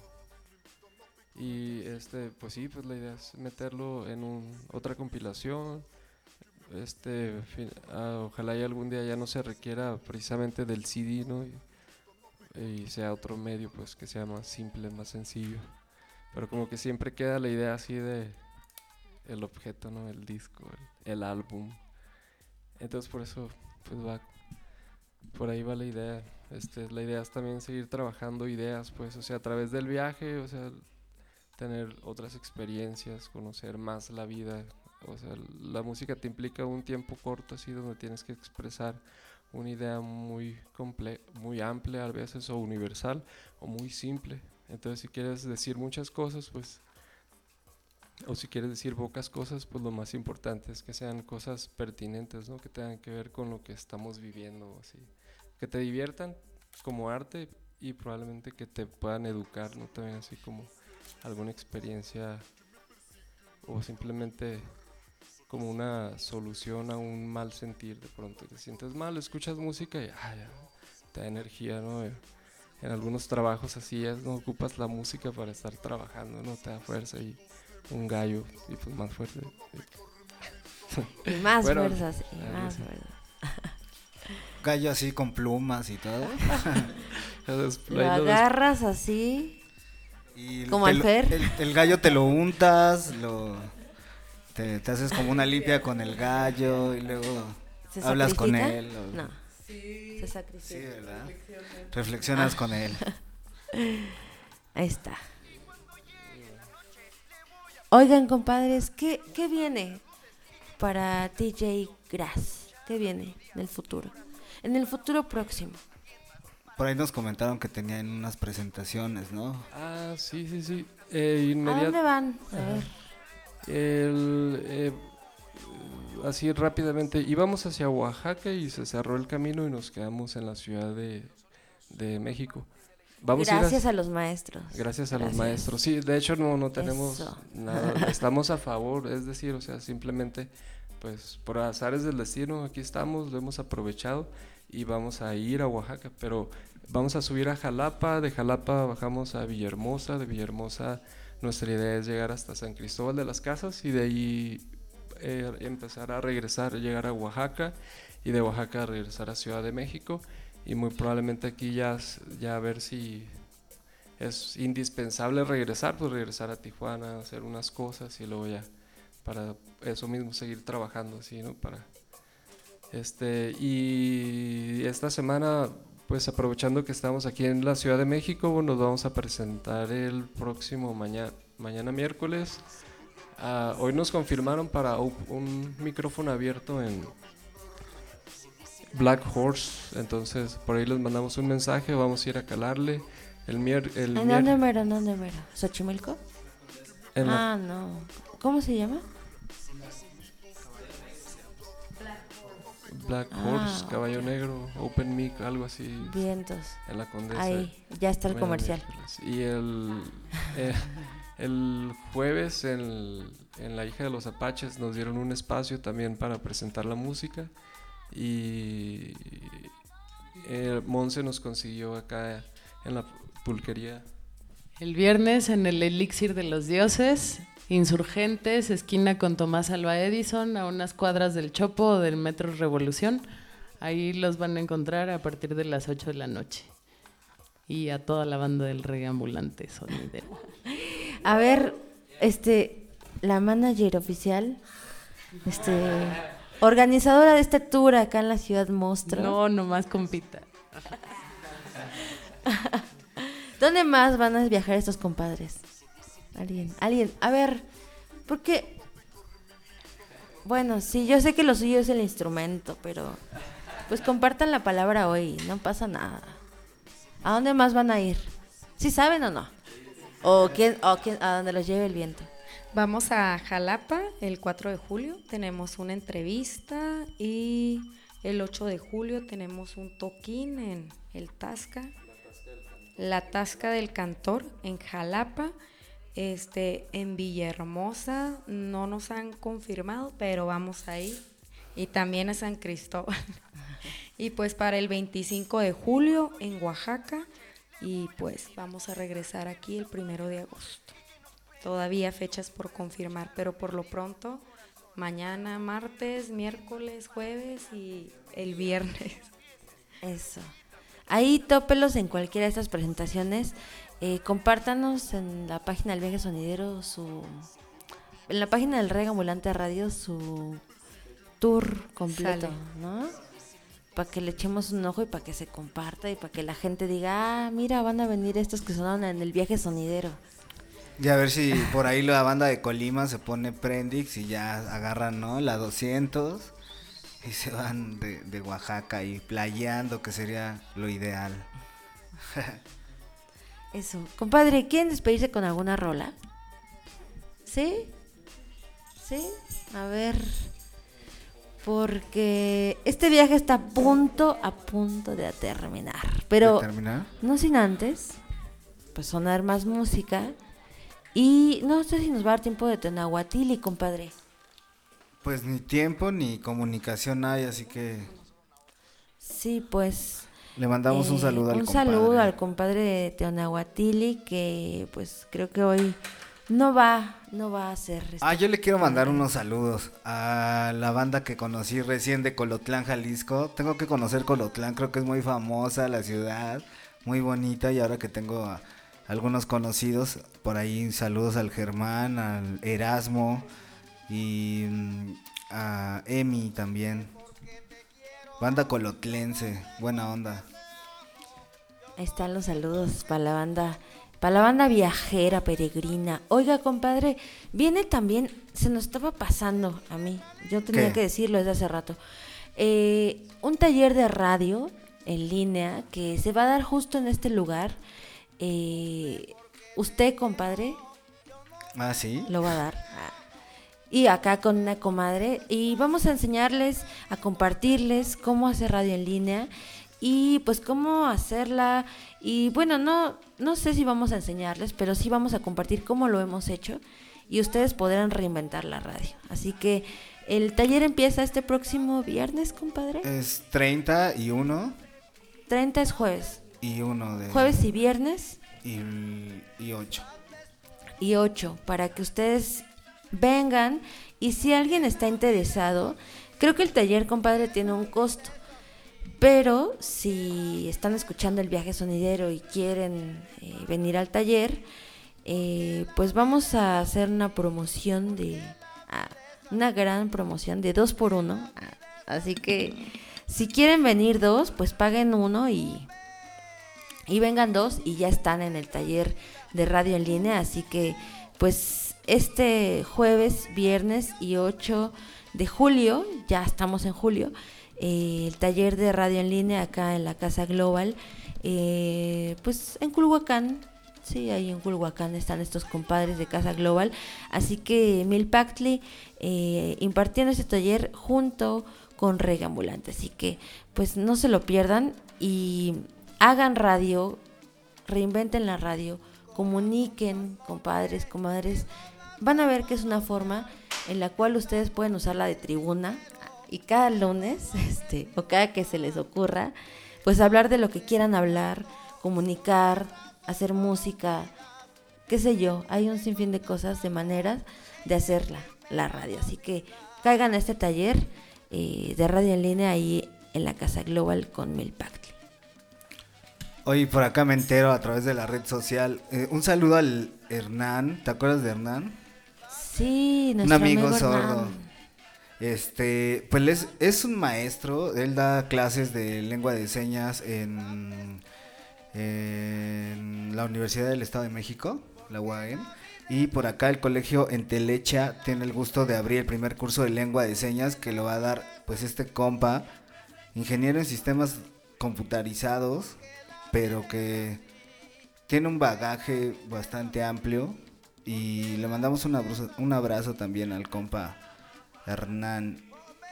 Y este, pues sí, pues la idea es meterlo en un, otra compilación, este, fin- ah, ojalá y algún día ya no se requiera precisamente del C D, ¿no? Y, y sea otro medio, pues, que sea más simple, más sencillo. Pero como que siempre queda la idea así de el objeto, ¿no? El disco, el, el álbum. Entonces por eso, pues va, por ahí va la idea. Este, la idea es también seguir trabajando ideas, pues, o sea, a través del viaje, o sea, tener otras experiencias, conocer más la vida. O sea, la música te implica un tiempo corto así donde tienes que expresar una idea muy comple muy amplia a veces, o universal, o muy simple. Entonces si quieres decir muchas cosas, pues, o si quieres decir pocas cosas, pues lo más importante es que sean cosas pertinentes, ¿no? Que tengan que ver con lo que estamos viviendo, así. Que te diviertan como arte y probablemente que te puedan educar, ¿no? También así como alguna experiencia o simplemente como una solución a un mal sentir. De pronto te sientes mal, escuchas música y ah, ya, te da energía, ¿no? En algunos trabajos así es, no ocupas la música para estar trabajando, no te da fuerza y un gallo y pues más fuerte. Y más Bueno, fuerzas, y algo más así. fuerzas. Gallo así con plumas y todo. Entonces, Lo ahí lo des- agarras así, Y como te al lo- Fer. El, el gallo te lo untas, lo te, te haces como una limpia con el gallo y luego ¿Se hablas con sacrifica? él. o- No. Se sacrifica. Sí, ¿verdad? Reflexionas Ah. con él. Ahí está. Oigan, compadres, ¿qué, qué viene para D J Grass? ¿Qué viene en el futuro? En el futuro próximo. Por ahí nos comentaron que tenían unas presentaciones, ¿no? Ah, sí, sí, sí. Eh, ¿A inmediat- dónde van? A Ajá. ver. El, eh, así rápidamente, íbamos hacia Oaxaca y se cerró el camino y nos quedamos en la Ciudad de, de México. Vamos a ir Gracias a los maestros. Gracias a los Gracias. maestros. Sí, de hecho no, no tenemos Eso. nada, estamos a favor, es decir, o sea, simplemente, pues por azares del destino, aquí estamos, lo hemos aprovechado y vamos a ir a Oaxaca, pero vamos a subir a Jalapa, de Jalapa bajamos a Villahermosa, de Villahermosa nuestra idea es llegar hasta San Cristóbal de las Casas y de ahí eh, empezar a regresar, llegar a Oaxaca y de Oaxaca regresar a Ciudad de México. Y muy probablemente aquí ya, ya a ver si es indispensable regresar, pues regresar a Tijuana, hacer unas cosas y luego ya para eso mismo seguir trabajando así, ¿no? Para este y esta semana, pues aprovechando que estamos aquí en la Ciudad de México, nos vamos a presentar el próximo mañana, mañana miércoles. Uh, hoy nos confirmaron para un micrófono abierto en Black Horse, entonces por ahí les mandamos un mensaje, vamos a ir a calarle el mier el ¿En mier dónde mero? ¿En dónde mero? ¿Xochimilco? en la- Ah, no. ¿Cómo se llama? Black Ah. Horse, Caballo Negro, Open Mic, algo así. Vientos. En la Condesa. Ahí, ya está el Mañana comercial. miércoles. Y el, eh, el jueves en, en La Hija de los Apaches nos dieron un espacio también para presentar la música. Y eh, Monse nos consiguió acá en la pulquería. El viernes en el Elixir de los Dioses, Insurgentes, esquina con Tomás Alva Edison, a unas cuadras del Chopo o del Metro Revolución. Ahí los van a encontrar a partir de las ocho de la noche. Y a toda la banda del reggae ambulante sonidero. A ver, este, la manager oficial, este, organizadora de este tour acá en la Ciudad Monstruo. No, nomás compita. ¿Dónde más van a viajar estos compadres? Alguien, alguien, a ver, porque, bueno, sí, yo sé que lo suyo es el instrumento, pero pues compartan la palabra hoy, no pasa nada. ¿A dónde más van a ir? ¿Sí saben o no? ¿O quién, o quién, a dónde los lleve el viento? Vamos a Jalapa el cuatro de julio, tenemos una entrevista y el ocho de julio tenemos un toquín en el Tasca, la Tasca del Cantor en Jalapa. Este, en Villahermosa no nos han confirmado, pero vamos a ir. Y también a San Cristóbal. Y pues para el veinticinco de julio en Oaxaca. Y pues vamos a regresar aquí el primero de agosto. Todavía fechas por confirmar, pero por lo pronto mañana, martes, miércoles, jueves y el viernes. Eso. Ahí tópelos en cualquiera de estas presentaciones. Eh, compártanos en la página del Viaje Sonidero su... En la página del Reggae Ambulante Radio su tour completo, Sale. ¿no? Para que le echemos un ojo y para que se comparta y para que la gente diga, ah, mira, van a venir estos que sonaron en el Viaje Sonidero. Y a ver si por ahí la banda de Colima se pone Prendix y ya agarran, ¿no? La doscientos y se van de, de Oaxaca y playando, que sería lo ideal. Eso. Compadre, ¿quieren despedirse con alguna rola? ¿Sí? ¿Sí? A ver. Porque este viaje está a punto, a punto de terminar. Pero ¿De terminar? no sin antes, pues sonar más música. Y no sé si nos va a dar tiempo de Tenahuatili, compadre. Pues ni tiempo ni comunicación hay, así que Sí, pues... le mandamos eh, un saludo al un compadre. saludo al compadre de Tenahuatili, que pues creo que hoy no va, no va a ser... Ah, yo le quiero mandar unos saludos a la banda que conocí recién de Colotlán, Jalisco. Tengo que conocer Colotlán, creo que es muy famosa la ciudad, muy bonita, y ahora que tengo a algunos conocidos por ahí, saludos al Germán, al Erasmo y mm, a Emi también. Banda colotlense, buena onda. Ahí están los saludos para la banda, para la banda viajera, peregrina. Oiga, compadre, viene también, se nos estaba pasando a mí, yo tenía ¿Qué? que decirlo desde hace rato, eh, un taller de radio en línea que se va a dar justo en este lugar. Eh, usted, compadre, Ah, sí. lo va a dar. Ah. Y acá con una comadre. Y vamos a enseñarles, a compartirles cómo hacer radio en línea. Y pues cómo hacerla. Y bueno, no, no sé si vamos a enseñarles, pero sí vamos a compartir cómo lo hemos hecho. Y ustedes podrán reinventar la radio. Así que el taller empieza este próximo viernes, compadre. Es treinta y uno. treinta es jueves. Y uno de... Jueves y viernes. Y, y ocho. Y ocho, para que ustedes vengan. Y si alguien está interesado, creo que el taller, compadre, tiene un costo. Pero si están escuchando el Viaje Sonidero y quieren eh, venir al taller, eh, pues vamos a hacer una promoción de... Ah, una gran promoción de dos por uno. Ah, así que si quieren venir dos, pues paguen uno y... Y vengan dos y ya están en el taller de radio en línea. Así que pues este jueves, viernes y ocho de julio, ya estamos en julio, eh, el taller de radio en línea acá en la Casa Global, eh, pues en Culhuacán. Sí, ahí en Culhuacán están estos compadres de Casa Global. Así que Milpactli eh, impartiendo este taller junto con Reggae Ambulante. Así que pues no se lo pierdan y... hagan radio, reinventen la radio, comuniquen, compadres, comadres. Van a ver que es una forma en la cual ustedes pueden usarla de tribuna y cada lunes, este, o cada que se les ocurra, pues hablar de lo que quieran hablar, comunicar, hacer música, qué sé yo. Hay un sinfín de cosas, de maneras de hacer la, la radio. Así que caigan a este taller eh, de radio en línea ahí en la Casa Global con Milpactli. Oye, por acá me entero a través de la red social. Eh, un saludo al Hernán. ¿Te acuerdas de Hernán? Sí, nuestro un amigo, amigo sordo. Hernán. Este, pues es, es un maestro. Él da clases de lengua de señas en, en la Universidad del Estado de México, la U A M. Y por acá el colegio Entelecha tiene el gusto de abrir el primer curso de lengua de señas que lo va a dar pues este compa, ingeniero en sistemas computarizados, pero que tiene un bagaje bastante amplio, y le mandamos un abrazo, un abrazo también al compa Hernán.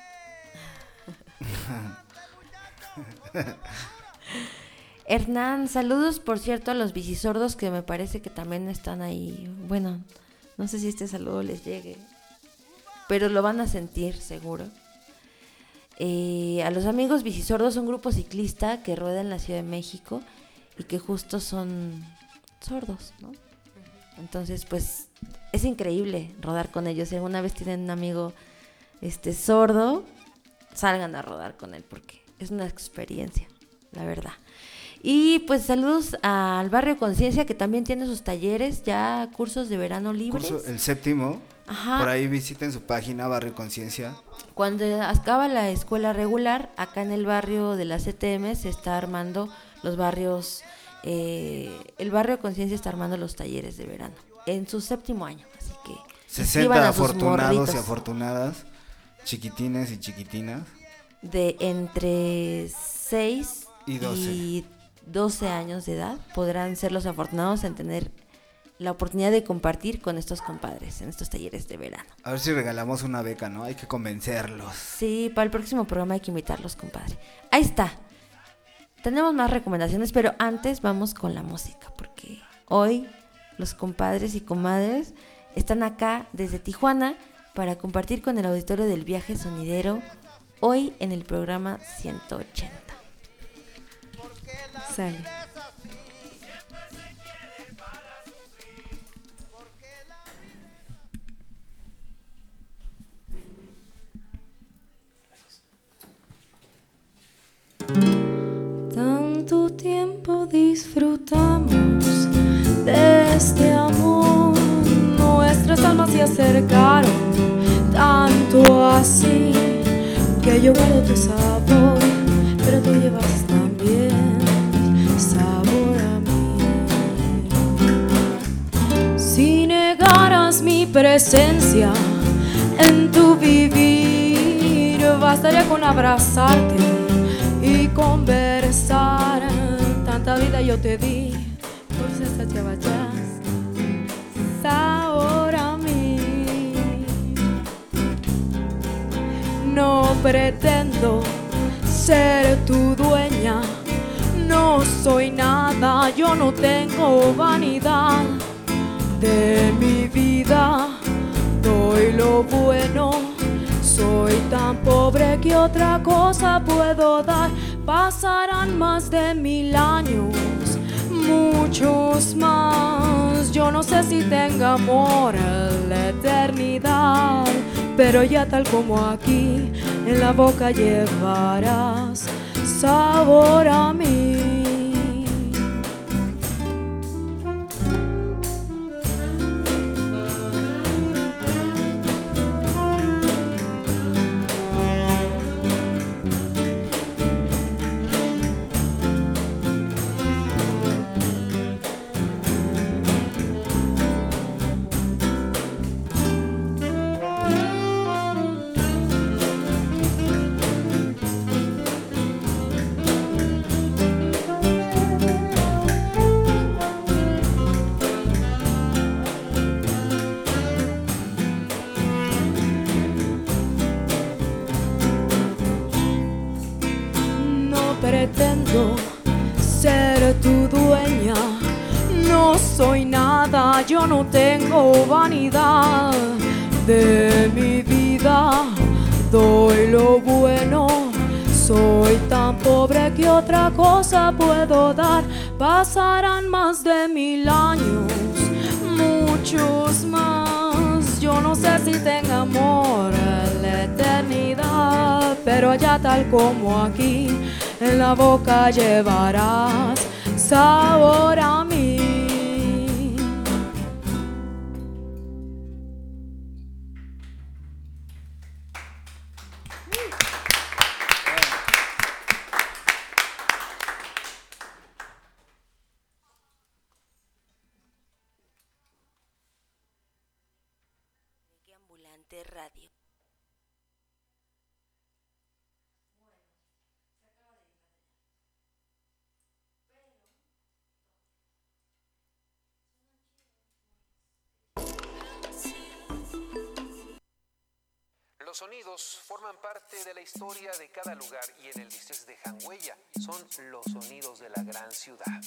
Hernán, saludos por cierto a los bicisordos que me parece que también están ahí. Bueno, no sé si este saludo les llegue, pero lo van a sentir seguro. Eh, a los amigos bicisordos, un grupo ciclista que rueda en la Ciudad de México y que justo son sordos, ¿no? Entonces pues es increíble rodar con ellos. Si alguna vez tienen un amigo este, sordo, salgan a rodar con él porque es una experiencia, la verdad. Y pues saludos al Barrio Conciencia, que también tiene sus talleres, ya cursos de verano libres. Curso, el séptimo. Ajá. Por ahí visiten su página, Barrio Conciencia. Cuando acaba la escuela regular, acá en el barrio de la C T M se está armando los barrios, eh, el Barrio Conciencia está armando los talleres de verano en su séptimo año, así que sesenta afortunados y afortunadas, chiquitines y chiquitinas. De entre seis y doce. Y doce años de edad podrán ser los afortunados en tener la oportunidad de compartir con estos compadres en estos talleres de verano. A ver si regalamos una beca, ¿no? Hay que convencerlos. Sí, para el próximo programa hay que invitarlos, compadre. Ahí está. Tenemos más recomendaciones, pero antes vamos con la música, porque hoy los compadres y comadres están acá desde Tijuana para compartir con el auditorio del Viaje Sonidero hoy en el programa ciento ochenta. Sale. Tanto tiempo disfrutamos de este amor, nuestras almas se acercaron, tanto así que yo guardo tu sabor, pero tú llevas también sabor a mí. Si negaras mi presencia en tu vivir, bastaría con abrazarte y conversar. Tanta vida yo te di por si esta chavachas sabor a mí. No pretendo ser tu dueña, no soy nada, yo no tengo vanidad. De mi vida doy lo bueno, soy tan pobre que otra cosa puedo dar. Pasarán más de mil años, muchos más. Yo no sé si tenga amor en la eternidad, pero ya tal como aquí, en la boca llevarás sabor a mí. Pretendo ser tu dueña, no soy nada, yo no tengo vanidad. De mi vida doy lo bueno, soy tan pobre que otra cosa puedo dar. Pasarán más de mil años, muchos más. Yo no sé si tenga amor en la eternidad, pero allá tal como aquí, en la boca llevarás sabor a mí. Ambulante Radio. Los sonidos forman parte de la historia de cada lugar y en el distrito de Jangüella son los sonidos de la gran ciudad.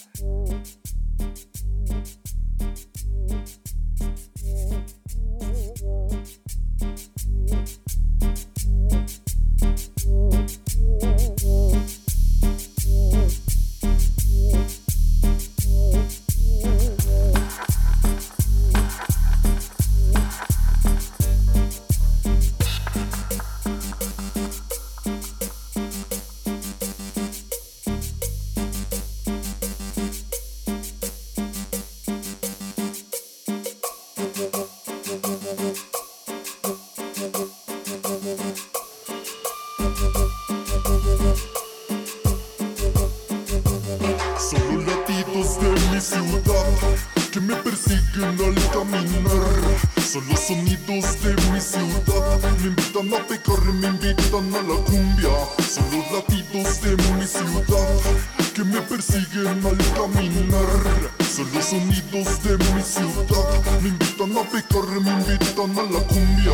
persiguen al caminar. Son los sonidos de mi ciudad. Me invitan a pecar, me invitan a la cumbia. Son los latidos de mi ciudad que me persiguen al caminar. Son los sonidos de mi ciudad. Me invitan a pecar, me invitan a la cumbia.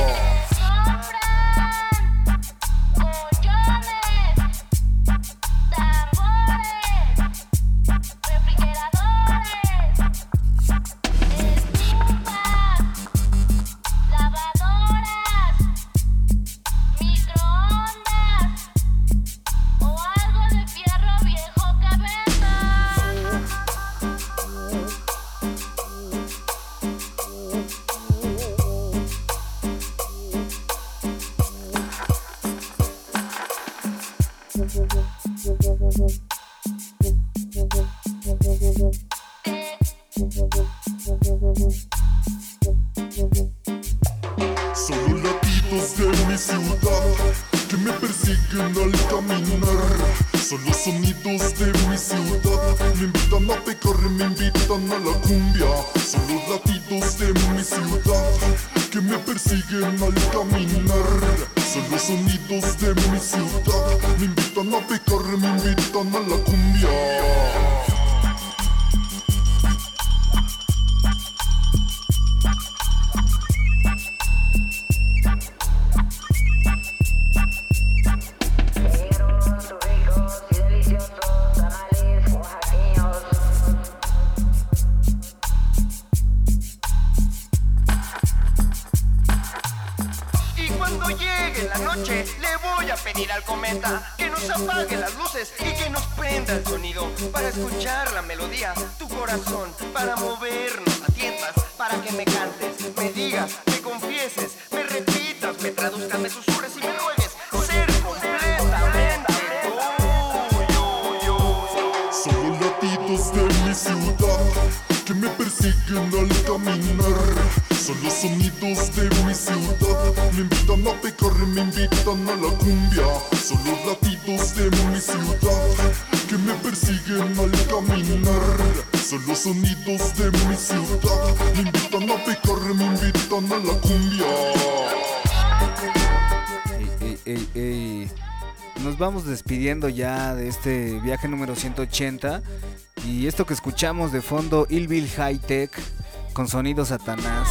Vamos despidiendo ya de este viaje número ciento ochenta y esto que escuchamos de fondo, Hillbilly High Tech con sonido Satanás.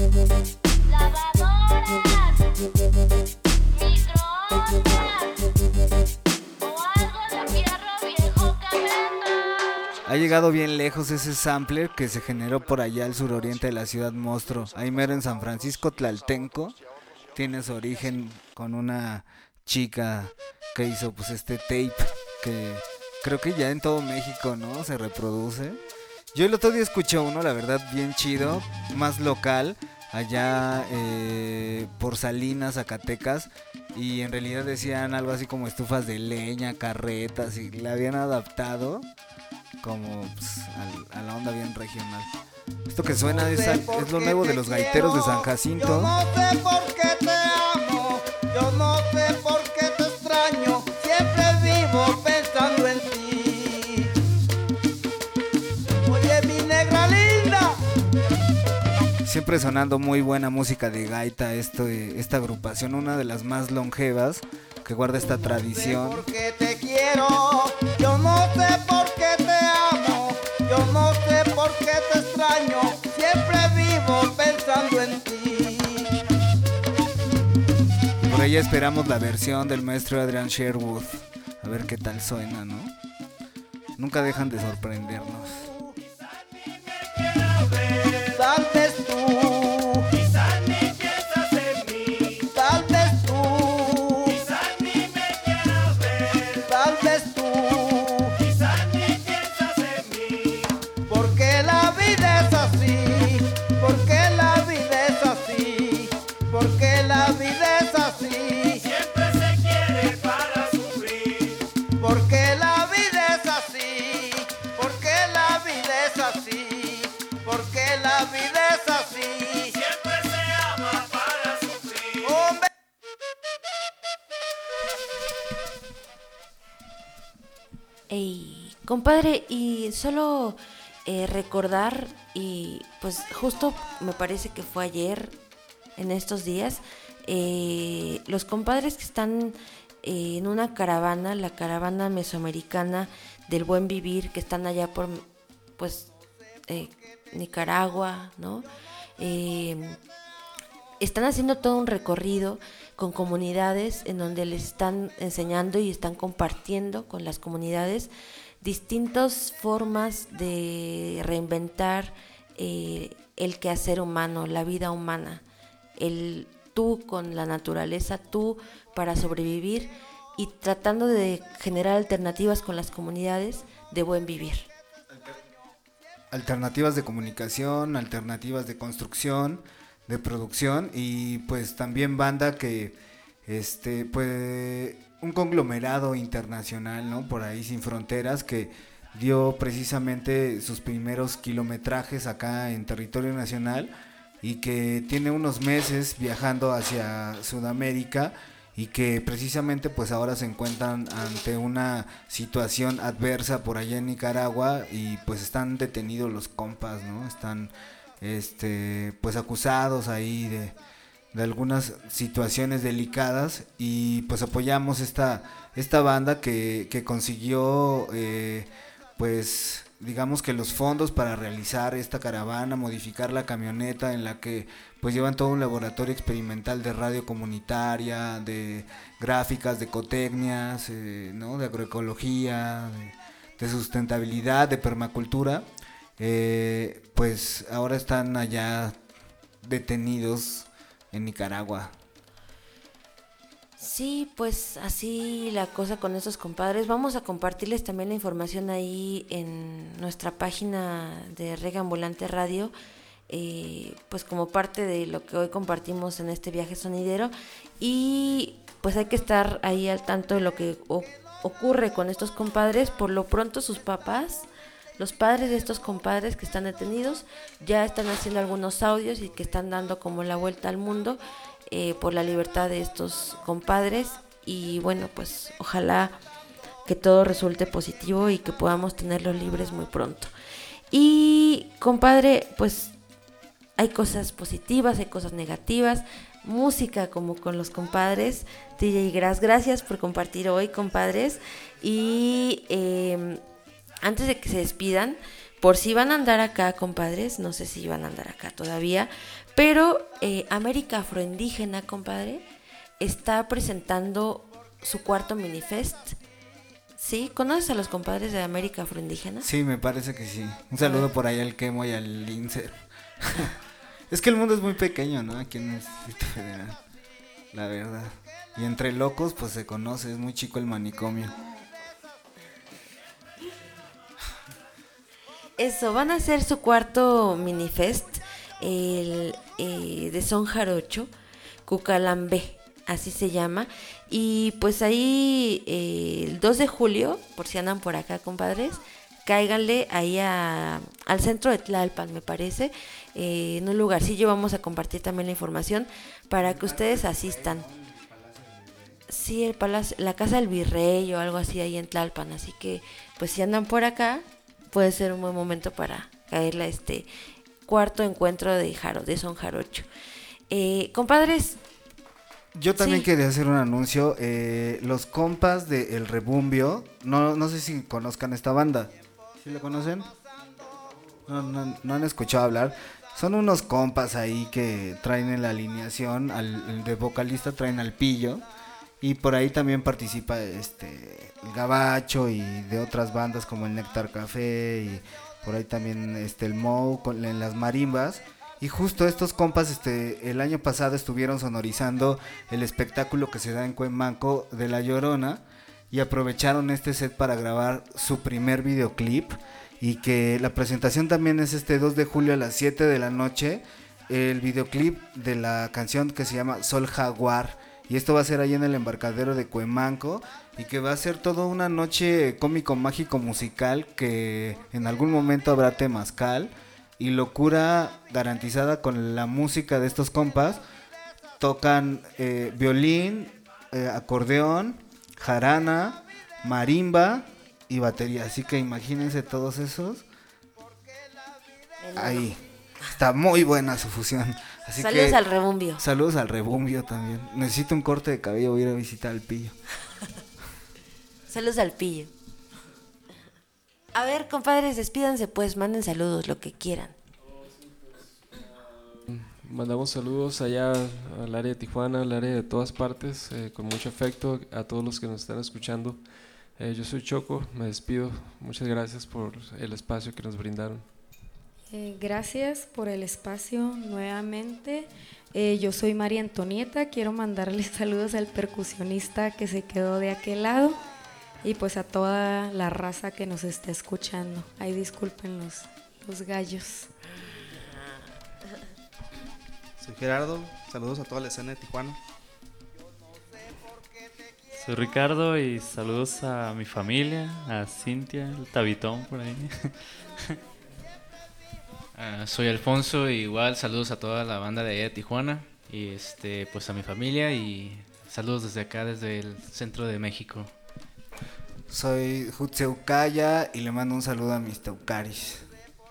Ha llegado bien lejos ese sampler que se generó por allá al suroriente de la ciudad monstruo, ahí mero en San Francisco Tlaltenco. Tiene su origen con una chica que hizo pues este tape que creo que ya en todo México, ¿no? Se reproduce. Yo el otro día escuché uno, la verdad, bien chido, más local, allá eh, por Salinas, Zacatecas, y en realidad decían algo así como estufas de leña, carretas, y la habían adaptado como pues, a, a la onda bien regional. Esto que suena es, es lo nuevo de los gaiteros de San Jacinto. Yo no sé por qué te amo, yo no sé por qué te extraño, siempre vivo pensando en ti. Oye, mi negra linda. Siempre sonando muy buena música de gaita, esto, esta agrupación, una de las más longevas que guarda esta tradición. No sé por qué te quiero, yo no sé por qué te amo, yo no sé por qué te extraño, siempre vivo pensando en ti. Por ella esperamos la versión del maestro Adrian Sherwood. A ver qué tal suena, ¿no? Nunca dejan de sorprendernos. Tal vez tú, quizás ni piensas en mí. Tal vez tú, quizás ni me quieras ver. Tal vez tú, quizás ni piensas en mí. Porque la vida es así, porque la vida es así, porque la vida es así. Siempre se quiere para sufrir. Porque la vida es así, porque la vida es así, porque la vida es así. Siempre se ama para sufrir. Hombre. Ey, compadre, y solo eh, recordar y pues justo me parece que fue ayer, en estos días, eh, los compadres que están eh, en una caravana, la caravana mesoamericana del buen vivir, que están allá por pues eh, Nicaragua, ¿no? Eh, están haciendo todo un recorrido con comunidades en donde les están enseñando y están compartiendo con las comunidades distintas formas de reinventar eh, el quehacer humano, la vida humana, el tú con la naturaleza, tú para sobrevivir y tratando de generar alternativas con las comunidades de buen vivir. Alternativas de comunicación, alternativas de construcción, de producción y pues también banda que este pues un conglomerado internacional, ¿no? Por ahí Sin Fronteras, que dio precisamente sus primeros kilometrajes acá en territorio nacional y que tiene unos meses viajando hacia Sudamérica y que precisamente pues ahora se encuentran ante una situación adversa por allá en Nicaragua y pues están detenidos los compas, ¿no? Están este pues acusados ahí de, de algunas situaciones delicadas y pues apoyamos esta esta banda que, que consiguió eh, pues digamos que los fondos para realizar esta caravana, modificar la camioneta en la que pues llevan todo un laboratorio experimental de radio comunitaria, de gráficas, de ecotecnias, eh, ¿no? De agroecología, de, de sustentabilidad, de permacultura. Eh, pues ahora están allá detenidos en Nicaragua. Sí, pues así la cosa con estos compadres. Vamos a compartirles también la información ahí en nuestra página de Reggae Ambulante Radio, eh, pues como parte de lo que hoy compartimos en este viaje sonidero. Y pues hay que estar ahí al tanto de lo que o- ocurre con estos compadres. Por lo pronto sus papás, los padres de estos compadres que están detenidos, ya están haciendo algunos audios y que están dando como la vuelta al mundo eh, por la libertad de estos compadres. Y bueno, pues ojalá que todo resulte positivo y que podamos tenerlos libres muy pronto. Y compadre, pues hay cosas positivas, hay cosas negativas, música como con los compadres. D J Gras, gracias por compartir hoy, compadres. Y eh, antes de que se despidan, por si van a andar acá, compadres, no sé si van a andar acá todavía, pero eh, América Afroindígena, compadre, está presentando su cuarto Minifest. ¿Sí? ¿Conoces a los compadres de América Afroindígena? Sí, me parece que sí. Un saludo por ahí al Quemo y al Lince. Es que el mundo es muy pequeño, ¿no? Aquí en el Distrito Federal, la verdad. Y entre locos, pues se conoce, es muy chico el manicomio. Eso, van a hacer su cuarto Minifest, el eh, de Son Jarocho, Cucalambé, así se llama. Y pues ahí, eh, el dos de julio, por si andan por acá, compadres, cáiganle ahí a, al centro de Tlalpan, me parece, eh, en un lugarcillo. Vamos a compartir también la información para que ustedes asistan. Sí, el palacio, la casa del virrey o algo así ahí en Tlalpan, así que pues si andan por acá, puede ser un buen momento para caerle a este cuarto encuentro de Jaro, de Son Jarocho. Eh, compadres. Yo también sí. quería hacer un anuncio. Eh, los compas de El Rebumbio, no, no sé si conozcan esta banda. ¿Sí la conocen? No, no, no han escuchado hablar. Son unos compas ahí que traen en la alineación, al, de vocalista traen al Pillo. Y por ahí también participa este el Gabacho y de otras bandas como el Néctar Café y por ahí también este el Mou con, en las marimbas. Y justo estos compas este el año pasado estuvieron sonorizando el espectáculo que se da en Cuemanco de La Llorona y aprovecharon este set para grabar su primer videoclip y que la presentación también es este dos de julio a las siete de la noche, el videoclip de la canción que se llama Sol Jaguar. Y esto va a ser ahí en el embarcadero de Cuemanco y que va a ser toda una noche cómico, mágico, musical, que en algún momento habrá temazcal y locura garantizada con la música de estos compas. Tocan eh, violín, eh, acordeón, jarana, marimba y batería. Así que imagínense todos esos ahí. Está muy buena su fusión. Así saludos que, al Rebumbio. Saludos al Rebumbio también. Necesito un corte de cabello, voy a ir a visitar al Pillo. Saludos al Pillo. A ver, compadres, despídanse pues, manden saludos, lo que quieran. Mandamos saludos allá al área de Tijuana, al área de todas partes, eh, con mucho afecto a todos los que nos están escuchando. Eh, yo soy Choco, me despido. Muchas gracias por el espacio que nos brindaron. Eh, gracias por el espacio nuevamente. Eh, yo soy María Antonieta, quiero mandarles saludos al percusionista que se quedó de aquel lado y pues a toda la raza que nos está escuchando. Ay, disculpen los, los gallos. Soy Gerardo, saludos a toda la escena de Tijuana. Soy Ricardo y saludos a mi familia, a Cintia, el Tabitón por ahí. Uh, soy Alfonso y igual saludos a toda la banda de allá de Tijuana y este pues a mi familia y saludos desde acá, desde el centro de México. Soy Jutseucaya y le mando un saludo a mis teucaris.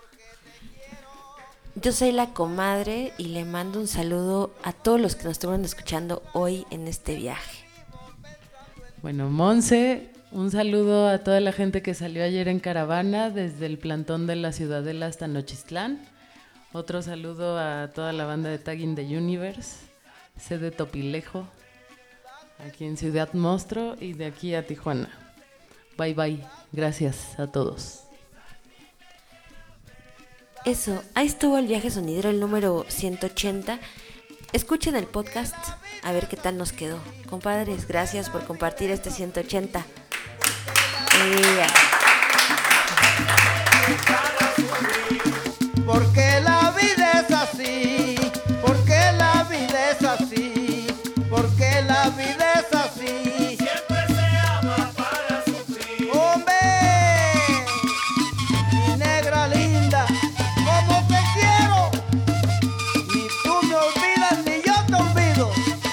Yo soy la comadre y le mando un saludo a todos los que nos estuvieron escuchando hoy en este viaje. Bueno, Monse, un saludo a toda la gente que salió ayer en caravana desde el plantón de la Ciudadela hasta Nochistlán. Otro saludo a toda la banda de Tagging the Universe, sede Topilejo, aquí en Ciudad Monstruo y de aquí a Tijuana. Bye bye, gracias a todos. Eso, ahí estuvo el viaje sonidero, el número ciento ochenta. Escuchen el podcast a ver qué tal nos quedó. Compadres, gracias por compartir este ciento ochenta. Yeah. Porque la vida es así, porque la vida es así, porque la vida es así. Siempre se ama para sufrir. ¡Hombre! Mi negra linda, ¿cómo te quiero? Ni tú me olvidas ni yo te olvido.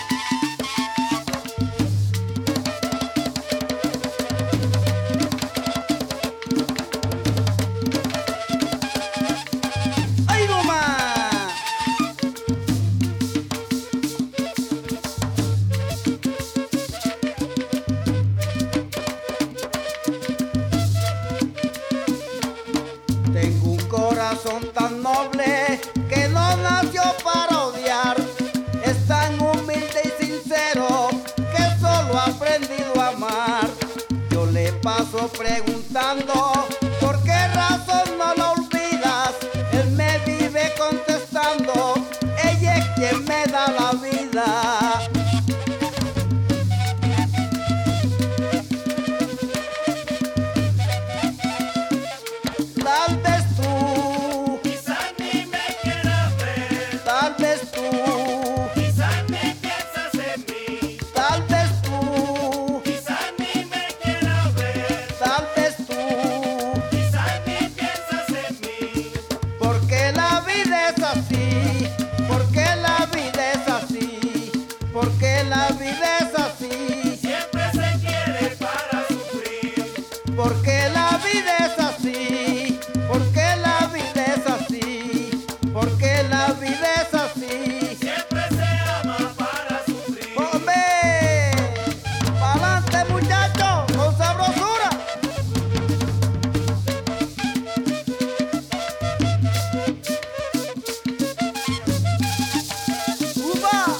¡Ay, no más! Tengo un corazón tan noble que no nació para odiar. Es tan humilde y sincero que solo ha aprendido a amar. Yo le paso preguntando por qué razón no lo olvidas. Él me vive contestando, ella es quien me da la vida. Tal vez tú, quizás ni me quieras ver. Tal vez tú, quizás ni piensas en mí. Tal vez tú, quizás ni me quieras ver. Tal vez tú, quizás ni piensas en mí. Porque la vida es así, porque la vida es así, porque la vida es así. Siempre se quiere para sufrir. Porque la vida es así, porque la vida es así, porque la vida es así. Siempre se ama para sufrir. ¡Hombre! ¡Pa'lante, muchachos! ¡Con sabrosura! ¡Upa!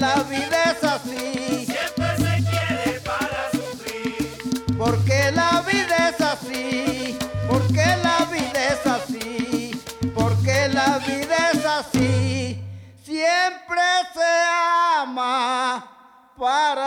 la vida es así. Siempre se quiere para sufrir. Porque la vida es así. Porque la vida es así. Porque la vida es así. Siempre se ama para